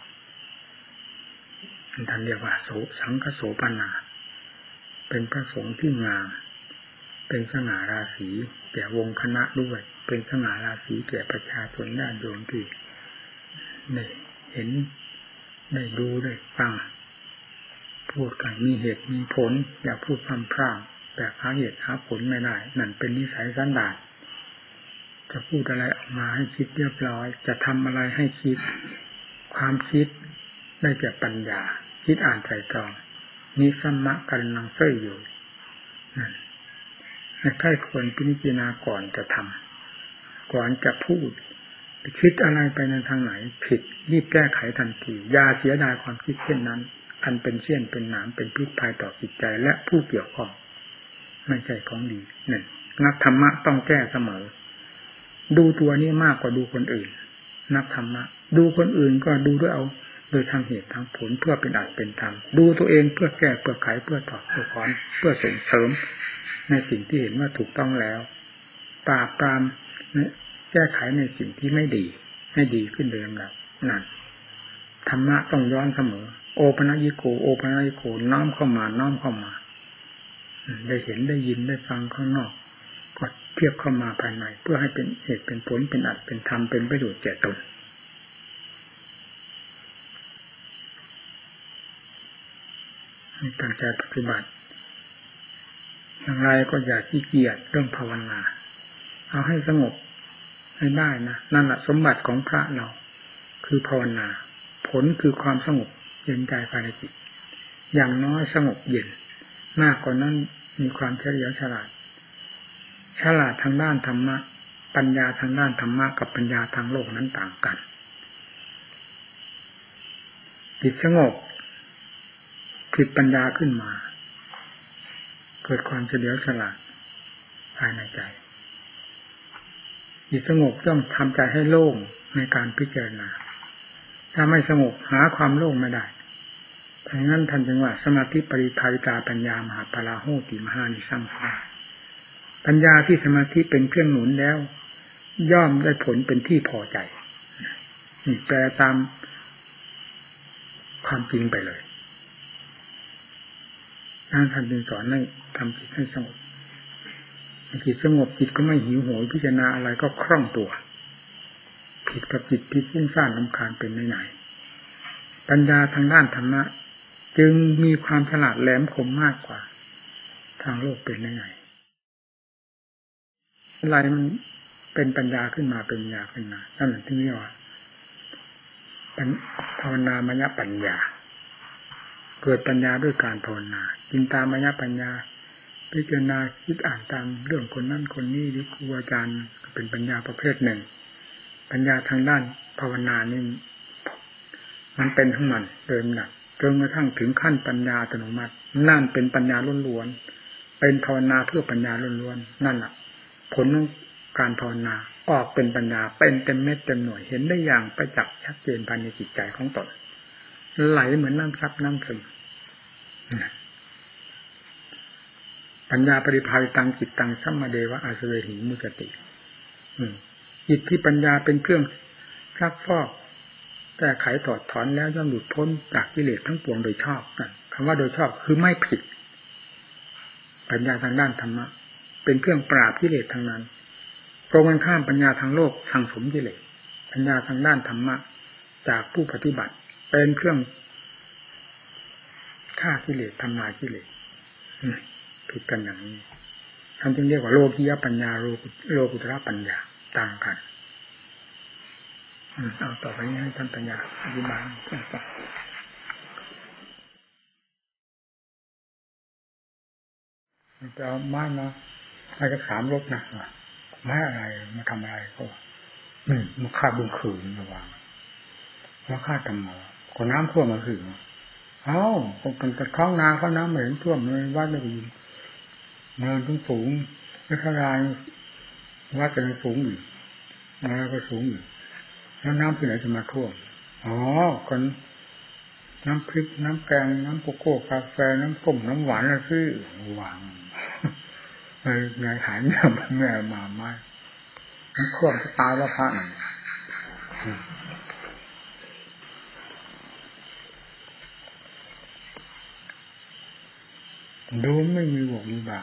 ท่านเรียกว่าโสสังฆโสภณาเป็นพระสงฆ์ที่งามเป็นสง่าราศีแก่วงคณะด้วยเป็นสง่าราศีแก่ประชาชนญาติโยมที่ได้เห็นได้ดูได้ฟังพูดกันมีเหตุมีผลอย่าพูดพร่ำพร่ำแต่หาเหตุหาผลไม่ได้นั่นเป็นนิสัยสันดานจะพูดอะไรออกมาให้คิดเรียบร้อยจะทำอะไรให้คิดความคิดได้แก่ปัญญาคิดอ่านไตร่ตรองนิสัมมะกันนังเซ่ยอยู่นั่นให้ใครควรพิจารณาก่อนจะทำก่อนจะพูดคิดอะไรไปในทางไหนผิดรีบแก้ไขทันทีอย่าเสียดายความคิดเช่นนั้นอันเป็นเชี่ยนเป็นหนามเป็นพิษภัยต่อจิตใจและผู้เกี่ยวข้องไม่ใช่ของดีนั่นนักธรรมะต้องแก้เสมอดูตัวนี้มากกว่าดูคนอื่นนักธรรมะดูคนอื่นก็ดูด้วยเอาโดยทางเหตุทางผลเพื่อเป็นอัตเป็นธรรมดูตัวเองเพื่อแก้เพื่อไขเพื่อถอดเพื่อถอนเพื่อส่งเสริมในสิ่งที่เห็นว่าถูกต้องแล้วปราบปรามแก้ไขในสิ่งที่ไม่ดีให้ดีขึ้นโดยลำดับนั่นธรรมะต้องย้อนเสมอโอปนัญิโกโอปนัญิโกน้อมเข้ามาน้อมเข้ามาได้เห็นได้ยินได้ฟังข้างนอกก็เทียบเข้ามาภายในเพื่อให้เป็นเหตุเป็นผลเป็นอัตเป็นธรรมเป็นประโยชน์แก่ตนตั้งใจปฏิบัติอย่างไรก็อย่าขี้เกียจเรื่องภาวนาเอาให้สงบให้ได้นะนั่นแหละสมบัติของพระเราคือภาวนาผลคือความสงบเย็นใจภายในจิตอย่างน้อยสงบเย็นมากกว่านั้นมีความเฉลียวฉลาดฉลาดทางด้านธรรมะปัญญาทางด้านธรรมะกับปัญญาทางโลกนั้นต่างกันจิตสงบผิดปัญญาขึ้นมาเกิดความเฉลียวฉลาดภายในใจจิตสงบต้องทำใจให้โล่งในการพิจารณาถ้าไม่สงบหาความโล่งไม่ได้ดังนั้นท่านจึงว่าสมาธิปริภาวิตาปัญญามหาพลาโหติมหานิสังสาปัญญาที่สมาธิเป็นเครื่องหนุนแล้วย่อมได้ผลเป็นที่พอใจนี่แปลตามความจริงไปเลยนั่นท่านจึงสอนให้ทำจิตให้สงบจิตสงบจิตก็ไม่หิวโหยพิจารณาอะไรก็คล่องตัวผิดกับจิตที่ฟุ้งซ่านรำคาญเป็นไหนๆปัญญาทางด้านธรรมะจึงมีความฉลาดแหลมคมมากกว่าทางโลกเป็นไหนๆอะไรมันเป็นปัญญาขึ้นมาเป็นปัญญาขึ้นมานั่นแหละที่เรียกว่าภาวนามยปัญญาเกิดปัญญาด้วยการภาวนาจินตามยปัญญาพิจารณาคิดอ่านตามเรื่องคนนั้นคนนี้หรือครูอาจารย์เป็นปัญญาประเภทหนึ่งปัญญาทางด้านภาวนานี่มันเป็นทั้งมันเดิมหนักจนกระทั่งถึงขั้นปัญญาอัตโนมัตินั่นเป็นปัญญาล้วนๆเป็นภาวนาเพื่อปัญญาล้วนๆนั่นแหละผลของการภาวนาออกเป็นปัญญาเป็นเต็มเม็ดเต็มหน่วยเห็นได้อย่างประจักษ์ชัดเจนภายในจิตใจของตนไหลเหมือนน้ำซับน้ำซึมปัญญาปริภาวิตังจิตตังสัมมาเดวะอาสเวหิมุจติจิตที่ปัญญาเป็นเครื่องซักฟอกแก้ไขถอดถอนแล้วย่อมหลุดพ้นจากกิเลสทั้งปวงโดยชอบคำว่าโดยชอบคือไม่ผิดปัญญาทางด้านธรรมะเป็นเครื่องปราบกิเลสทั้งนั้นตรงกันข้ามปัญญาทางโลกสั่งสมกิเลสปัญญาทางด้านธรรมะจากผู้ปฏิบัติเป็นเครื่องฆ่ากิเลสทำลายกิเลสผิดกันอย่างนี้ท่านจึงเรียกว่าโลกียปัญญาโลโลกุตระปัญญาต่างกันเอาต่อไปนี้ให้ท่านปัญญาอธิบายต่อไปเอาไม้มาให้กับสามรบนะไม้อะไรมาทำอะไรก็อืมมาฆ่าบุญขืนระวังมาฆ่าทำหมอคนน้ำท่วมมาถึงเอ้าคนเป็นตะเข้านาเขาน้ำเหม็นท่วมเลยวัดเลยเนินสูงสูงไม่ขลายวัดจะสูงอีกนาก็สูงอีกแล้วน้ำที่ไหนจะมาท่วมอ๋อคนน้ำพริกน้ำแกงน้ำโกโก้กาแฟน้ำส้มน้ำหวานอะไรที่วางไอ้นายหายเนี่ยแม่มาไม่น้ำท่วมก็ตายแล้วพระดูไม่มีหวกมีบาง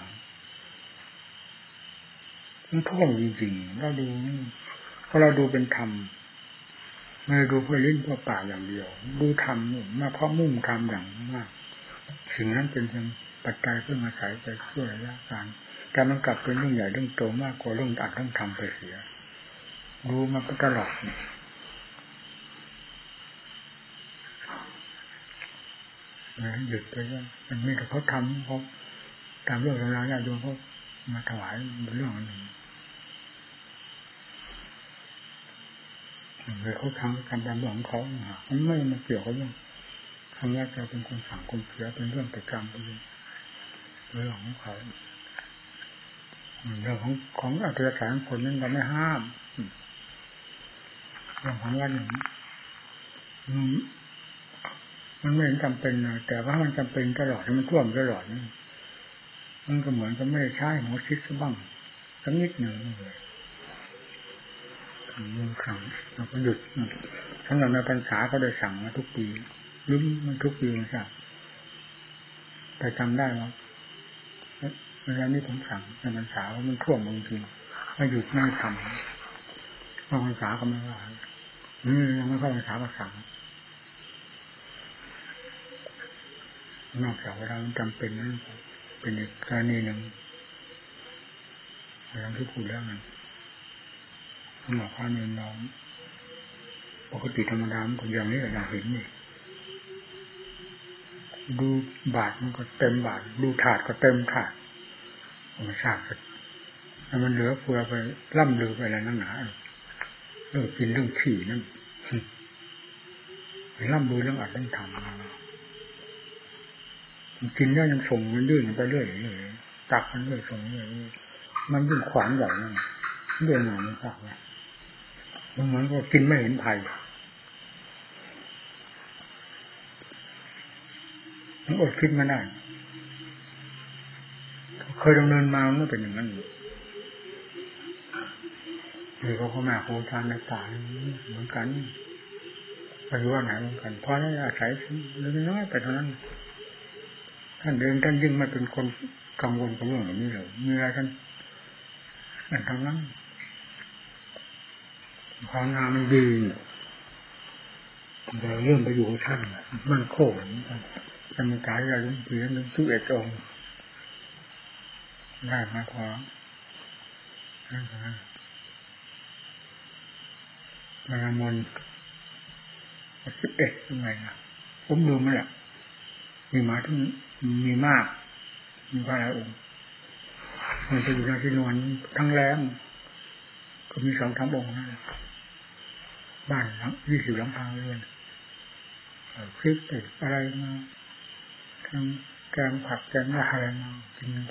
มันท่วมจริงๆเราดูเพราะเราดูเป็นธรรมไม่ดูเพื่อลิ้นเพื่อปากอย่างเดียวดูธรรมมาเพราะมุ่งธรรมอย่างมากสิ่งนั้นเป็นเพียงปัจจัยเพื่อมาใช้ไปช่วยระยะการการมันกลับเป็นเรื่องใหญ่เรื่องโตมากกว่าเรื่องอัดเรื่องทำไปเสียดูมาตลอดนะหยุดไปแล้วมันไม่แต่เขาทำเขาตามเรื่องราวญาติโยมเขามาถวายเรื่องนึงเลยเขาทำการตามเรื่องของเขามันไม่มาเกี่ยวกับเรื่องคำว่าเราเป็นคนสั่งคนเสียเป็นเรื่องประจำไปเลยเรื่องของเขาเรื่องของของอัตยาศัยของคนนั้นเราไม่ห้ามเรื่องของว่าอย่างมันไม่เห็นจำเป็นเลยแต่ว่ามันจำเป็นตลอดมันท่วมตลอดนี่มันก็เหมือนกับไม่ได้ใช้หัวคิดซะบ้างสักนิดหนึ่งเลยมือขังเราก็หยุดสำหรับในพรรษาเขาได้สั่งมาทุกปีลุ้มมันทุกปีสั่งแต่จำได้ว่าเวลานี้ผมสั่งในพรรษาว่ามันท่วมจริงๆไม่หยุดไม่ทำพอพรรษาก็ไม่ว่าอืมยังไม่เข้าพรรษาก็สั่งนอกจากเวลามันจำเป็นนั้นเป็นอีกกรณีหนึ่งอย่างที่พูดแล้วมันหมอพาเนินน้องปกติธรรมดามันก็อย่างนี้แหละอย่างเห็นนี่ดูบาทมันก็เต็มบาทดูถาดก็เต็มถาดมันชาติแล้วมันเหลือเฟือไปล่ำลือไปอะไรนั่นหนาเรื่องกินเรื่องขี่นั่นล่ำลือเรื่องอัดเรื่องทำกินแล้วยังส่งมันยื่นไปเรื่อยเลยตักมันเลยตรงนี้มันยิ่งขวางใหญ่นั่นเรื่องงานมันตักเนี่ยมันเหมือนกับกินไม่เห็นภัยมันอดคิดมาได้เคยดำเนินมามันเป็นอย่างนั้นอยู่หรือเขาเข้ามาโคทานในป่าเหมือนกันไปว่าไหนเหมือนกันเพราะนี่อาศัยเล็กน้อยไปเท่านั้นท่านเดินท่านยิ่งไม่เป็นคนกังวลกับเรื่องแบบนี้เลยมีอะไรท่านนั่นทั้งนั้นความงามมันดีแต่เรื่องไปอยู่กับท่านมันโค้งจะมีการอะไรลุงปีนึงทุกเอ็ดองได้มาพอมารามนสิบเอ็ดยังไงนะผมดูมาแหละมีมาทั้งมีมากมีพระราองค์มันจะอยู่ในที่นอนทั้งแรงก็มีสองทั้งองค์นั่นบ้านหลังยี่สิบหลังคาเรือนพริกติดอะไรมาทั้งแกงผักแกงอะไรมากินไป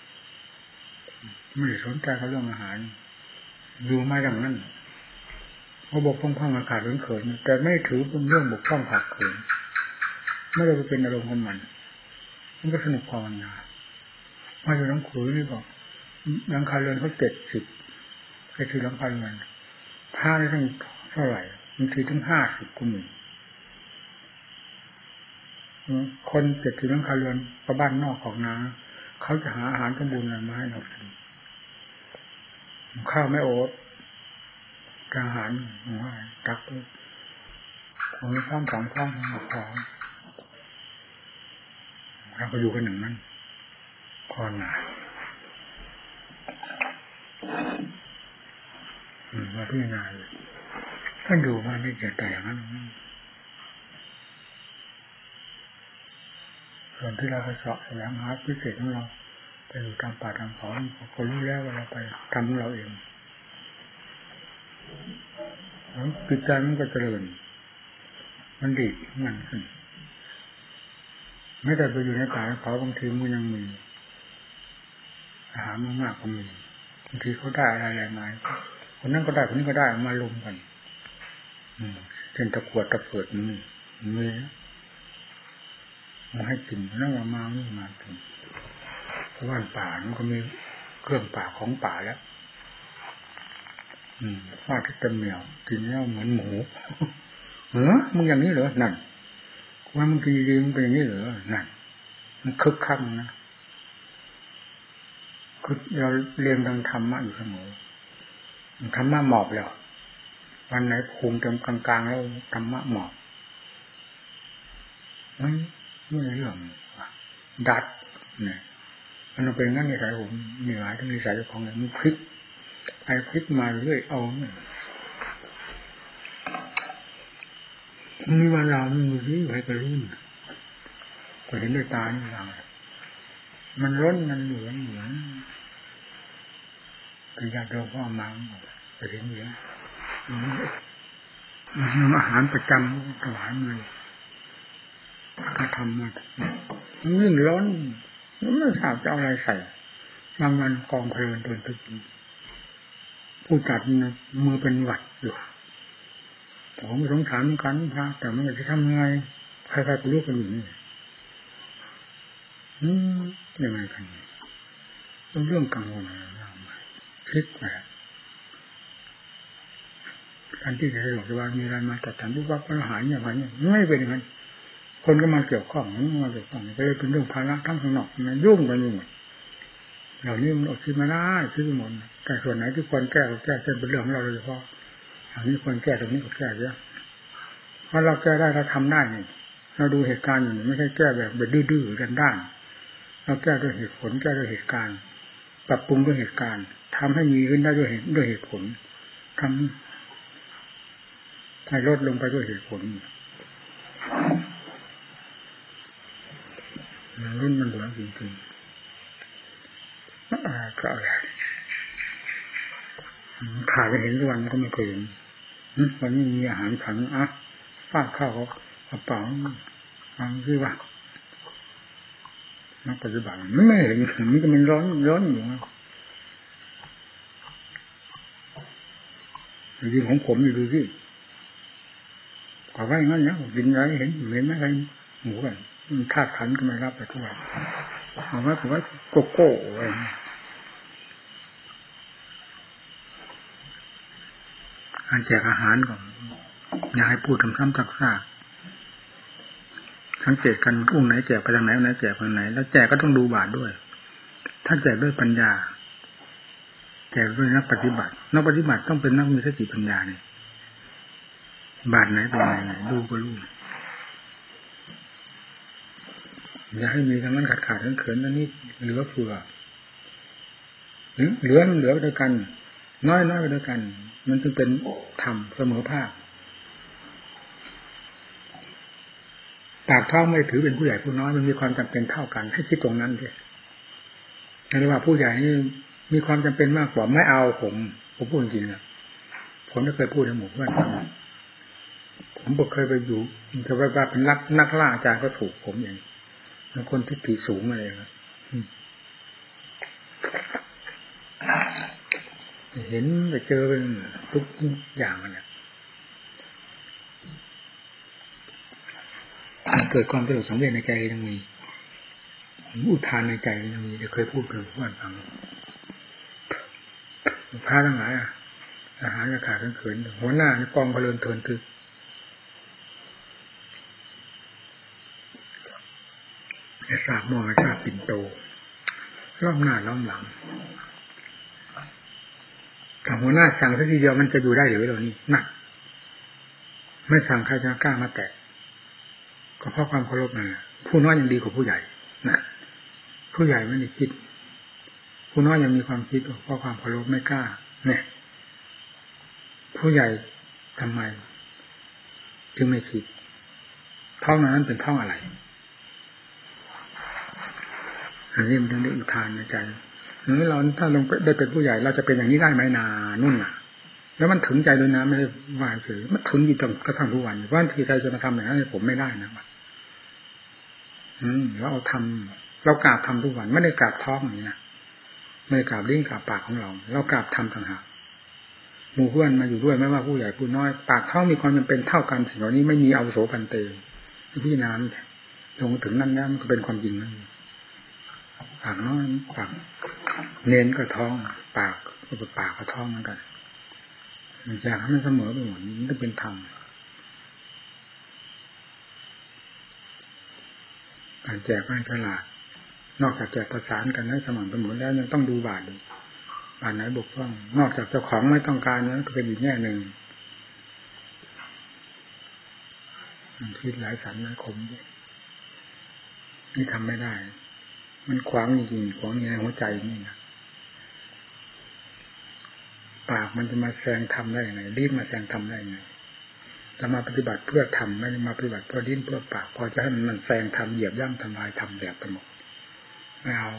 ไม่ได้สนใจกับเรื่องอาหารอยู่มาอย่างนั้นเขาบอกพ้องๆอากาศเขินๆแต่ไม่ถือเป็นเรื่องบกพร่องขาดเขินไม่ได้ไปเป็นอารมณ์ของมันมันก็สนุกภาวนามาอยู่น้ำขุยนี่บอกหลังคาเรือนเขาเจ็ดสิบไอ้คือหลังคาเรือนผ้าได้ตั้งเท่าไหร่บางทีถึงห้าสิบกุมคนเจ็ดสิบหลังคาเรือนประบ้านนอกของนาเขาจะหาอาหารสมบูรณ์อะไรมาให้เรากินข้าวไม่โอ๊ตอาหารว่าตักของข้ามสองข้ามของของเราก็อยู่กันหนึ่งนั้นคอนหนามาพิจารณาเลยท่านอยู่มาไม่เกิดแต่อย่างนั้นส่วนที่เราไปเสาะแสวงหาพิเศษของเราไปอยู่ตามป่าตามเขาคนรู้แล้วว่าเราไปทำของเราเองจิตใจมันก็เจริญมันดีมันขึ้นไม่แต่ไปอยู่ในป่าเขาบางทีมันยังมีอาหารมากๆก็มีบางทีเขาได้อะไรๆมาคนนั้นก็ได้คนนี้ก็ได้มาลุมกันเป็นตะกรวดตะเปิดมันมีมาให้กินนั่งมาไม่มากินเพราะว่าป่ามันก็มีเครื่องป่าของป่าแล้วอืมว่าที่เต็มเหนียวกินแล้วเหมือนหมูเหรอมึงอย่างนี้เหรอนั่นว่ามึงกินดีมึงเป็นอย่างนี้เหรอนั่นมันคึกคักนะคือเราเรียนทางธรรมะอยู่เสมอธรรมะหมอบแล้ววันไหนภูมิเต็มกลางๆแล้วธรรมะหมอบไม่ไม่เรื่องดัดเนี่ยมันเป็นงั้นในสายผมมีหลายทั้งในสายของอะไรมันพลิกไปพลิกมาเรื่อยเอาเนี่ยมีเวลามันมีที่ให้กระรุ่นก็เห็นด้วยตานี่เรามันร้นมันเหลืองเหมือนกิยาโดพ่อมังไปเห็นเหลืองอาหารประจำถวายมันก็ทำมามันยิ่งร้อนมันไม่ทราบจะเอาอะไรใส่บางวันกองเพลินตัวตึกผู้จัดมือเป็นหวัดอยู่ผมสงสารกันพระแต่ไม่จะทำยังไงใครๆก็รู้กันอยู่นี่อืมยังไงกันเป็นเรื่องกังวลคิดแบบการที่จะบอกว่ามีอะไรมาจัดการรูปวัดปัญหาอย่างไรเนี่ยไม่เป็นอย่างนั้นคนก็มาเกี่ยวข้องมาเกี่ยวข้องก็เลยเป็นเรื่องภาระทั้งข้างนอกมันยุ่งกันอยู่หมดเหล่านี้มันอดคิดมาได้คิดหมดแต่ส่วนไหนที่ควรแก้ก็แก้เป็นเรื่องของเราโดยเฉพาะอันนี้ควรแก้ตรงนี้ก็แก้เยอะเพราะเราแก้ได้เราทำได้นี่เราดูเหตุการณ์อยู่ไม่ใช่แก้แบบแบบดื้อๆกันด้านเราแก้ด้วยเหตุผลแก้ด้วยเหตุการณ์ปรับปรุงด้วยเหตุการณ์ทำให้มีขึ้นได้ด้วยเหตุด้วยเหตุผลทำให้ลดลงไปด้วยเหตุผลรุ่นมันเหลือจริงๆก็อะไรถ่ายไปเห็นทุกวันก็ไม่เคยเห็นวันนี้มีอาหารขันอ่ะฟาดข้าวกระเป๋าฟังคือว่านักปฏิบัติมันไม่เห็นมันก็มันร้อนร้อนอยู่จริงของผมอยู่ดูสิขอไว้งั้นนะกินไรเห็นเห็นไหมใครหมูกันมันธาตุขันก็ไม่รับไปทุกวันเอาไว้ผมว่าโกโก้อะไรการแจกอาหารก่อนอย่าให้พูดซ้ำๆซักๆสังเกตกันพวกไหนแจกไปทางไหนไหนแจกไปทางไหนแล้วแจกก็ต้องดูบาทด้วยถ้าแจกด้วยปัญญาแจกด้วยนักปฏิบัตินักปฏิบัติต้องเป็นนักมีสติปัญญาเนี่ยบาทไหนเป็นไหนไหนดูก็รู้อย่าให้มีทางนั้นขาดขาดเขินๆนั่นนี่เหลือเฟือเหลือเหลือไปด้วยกันน้อยน้อยไปด้วยกันมันจึงเป็นธรรมเสมอภาคปากท้องไม่ถือเป็นผู้ใหญ่ผู้น้อยมันมีความจำเป็นเท่ากันให้คิดตรงนั้นด้วยเรียกว่าผู้ใหญ่นี่มีความจำเป็นมากกว่าไม่เอาผมผมพูดจริงนะผมไม่เคยพูดในหมู่เพื่อนผมบอกเคยไปอยู่จะว่าเป็นนักนักล่าอาจารย์ก็ถูกผมอย่างบางคนที่ตีสูงอะไรครับเห็นไปเจอเป็นทุกอย่างเนี่ยเกิดความสลดสังเวชในใจยังมีอุทานในใจยังมีจะเคยพูดกับเพื่อนฟังพระทั้งหลายอาหารจะขาดเขินหัวหน้านี่กองเพลินเทินทึกสาบมองชาปิ่นโตล้อมหน้าล้อมหลังถ้าหัวหน้าสั่งสักทีเดียวมันจะอยู่ได้หรือเรานี่นักไม่สั่งใครจะกล้ามาแตะก็เพราะความเคารพนะผู้น้อยยังดีกว่าผู้ใหญ่นะผู้ใหญ่ไม่ได้คิดผู้น้อยยังมีความคิดเพราะความเคารพไม่กล้าเนี่ยผู้ใหญ่ทำไมจึงไม่คิดท่องนั้นเป็นท่องอะไรอันนี้มันเป็นอุทานในใจหรือเราถ้าลงได้เป็นผู้ใหญ่เราจะเป็นอย่างนี้ได้ไหมนานุ่นน่ะแล้วมันถึงใจด้วยนะไม่ได้วายเฉยมันถึงอยู่จนกระทั่งทุกวันว่าทีใครจะมาทำอย่างนั้นผมไม่ได้นะอืมเราเอาทำเรากราบทำทุกวันไม่ได้กราบท้องอย่างนี้นะไม่ได้กราบลิ้นกราบปากของเราเรากราบทำต่างหากหมู่เพื่อนมาอยู่ด้วยไม่ว่าผู้ใหญ่ผู้น้อยปากท้องมีความจำเป็นเท่ากันถึงตอนนี้ไม่มีอาวุโสพันเตพี่น้ำลงถึงนั่นแล้วมันก็เป็นความจริงนั่นปากน้อยปากเน้นก็ท้องปากก็ปากก็ท้องเหมือนกันอยากให้มันเสมอไปหมดมันต้องเป็นธรรมการแจกให้ฉลาดนอกจากแจกประสานกันให้สม่ำเสมอแล้วยังต้องดูบาทดูบาทไหนบกพร่องนอกจากเจ้าของไม่ต้องการนั้นก็เป็นอีกแง่หนึ่งคิดหลายสันหลายคมนี่ทำไม่ได้มันขวางจริงๆขวางในหัวใจนี่นะปากมันจะมาแซงทำได้ยังไงลิ้นมาแซงทำได้ยังไงจะมาปฏิบัติเพื่อทำไม่ได้มาปฏิบัติเพื่อลิ้นเพื่อปากพอจะให้มันมันแซงทำเหยียบย่ำทำลายทำแบบไปหมดไม่เอา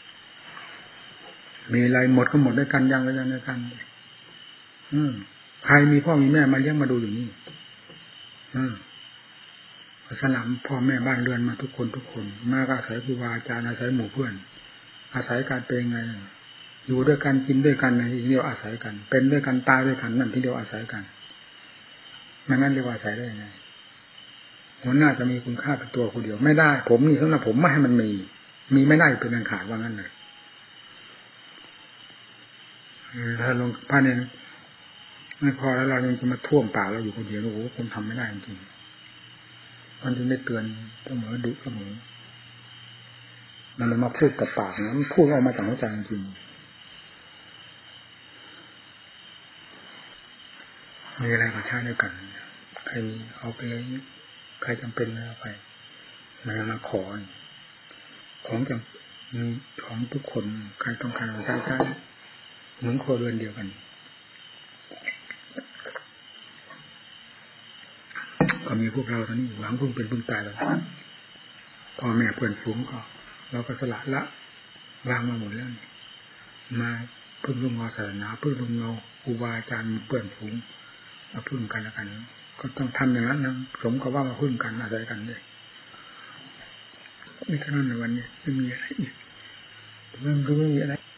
มีอะไรหมดก็หมดด้วยกันยังก็ยังด้วยกันอืมใครมีพ่อมีแม่มาเลี้ยงมาดูอยู่นี่อืมสนามพ่อแม่บ้านเรือนมาทุกคนทุกคนมาก็อาศัยครูบาอาจารย์อาศัยหมู่เพื่อนอาศัยการเป็นไงอยู่ด้วยกันกินด้วยกันในที่เดียวอาศัยกันเป็นด้วยกันตายด้วยกันนั่นที่เดียวอาศัยกันไม่งั้นเรียกว่าอาศัยได้ยังไงหัวหน้าจะมีคุณค่าเป็นตัวคนเดียวไม่ได้ผมนี่สำหรับผมไม่ให้มันมีมีไม่ได้เป็นอันขาดว่างั้นเลยถ้าลงผ้าเนี่ยไม่พอแล้วเรายังจะมาท่วมปากเราอยู่คนเดียวโอ้โหผมทำไม่ได้จริงมันจะไม่เตือนเสมอดุเสมอมันเลยมาพูดกับปากนะมันพูดออกมาจากหัวใจจริงมีอะไรก็ใช้ด้วยกันใครเอาไปเลยใครจำเป็นเอาไปมามาขอของจำมีของทุกคนใครต้องการใช้ใช้เหมือนครัวเรือนเดียวกันก็มีพวกเราตอนนี้หวังพึ่งเป็นพึ่งตายแล้วพ่อแม่เพื่อนฝูงก็เราก็สละละวางมาหมดแล้วมาพึ่งลงงอศาสนาพึ่งลงเงาครูบาอาจารย์เพื่อนฝูงมาพึ่งกันแล้วกันก็ต้องทำอย่างนั้นนะสมกับว่ามาพึ่งกันอาศัยกันด้วยมีเท่านั้นในวันนี้ไม่มีอะไรอีกไม่รู้ไม่มีอะไร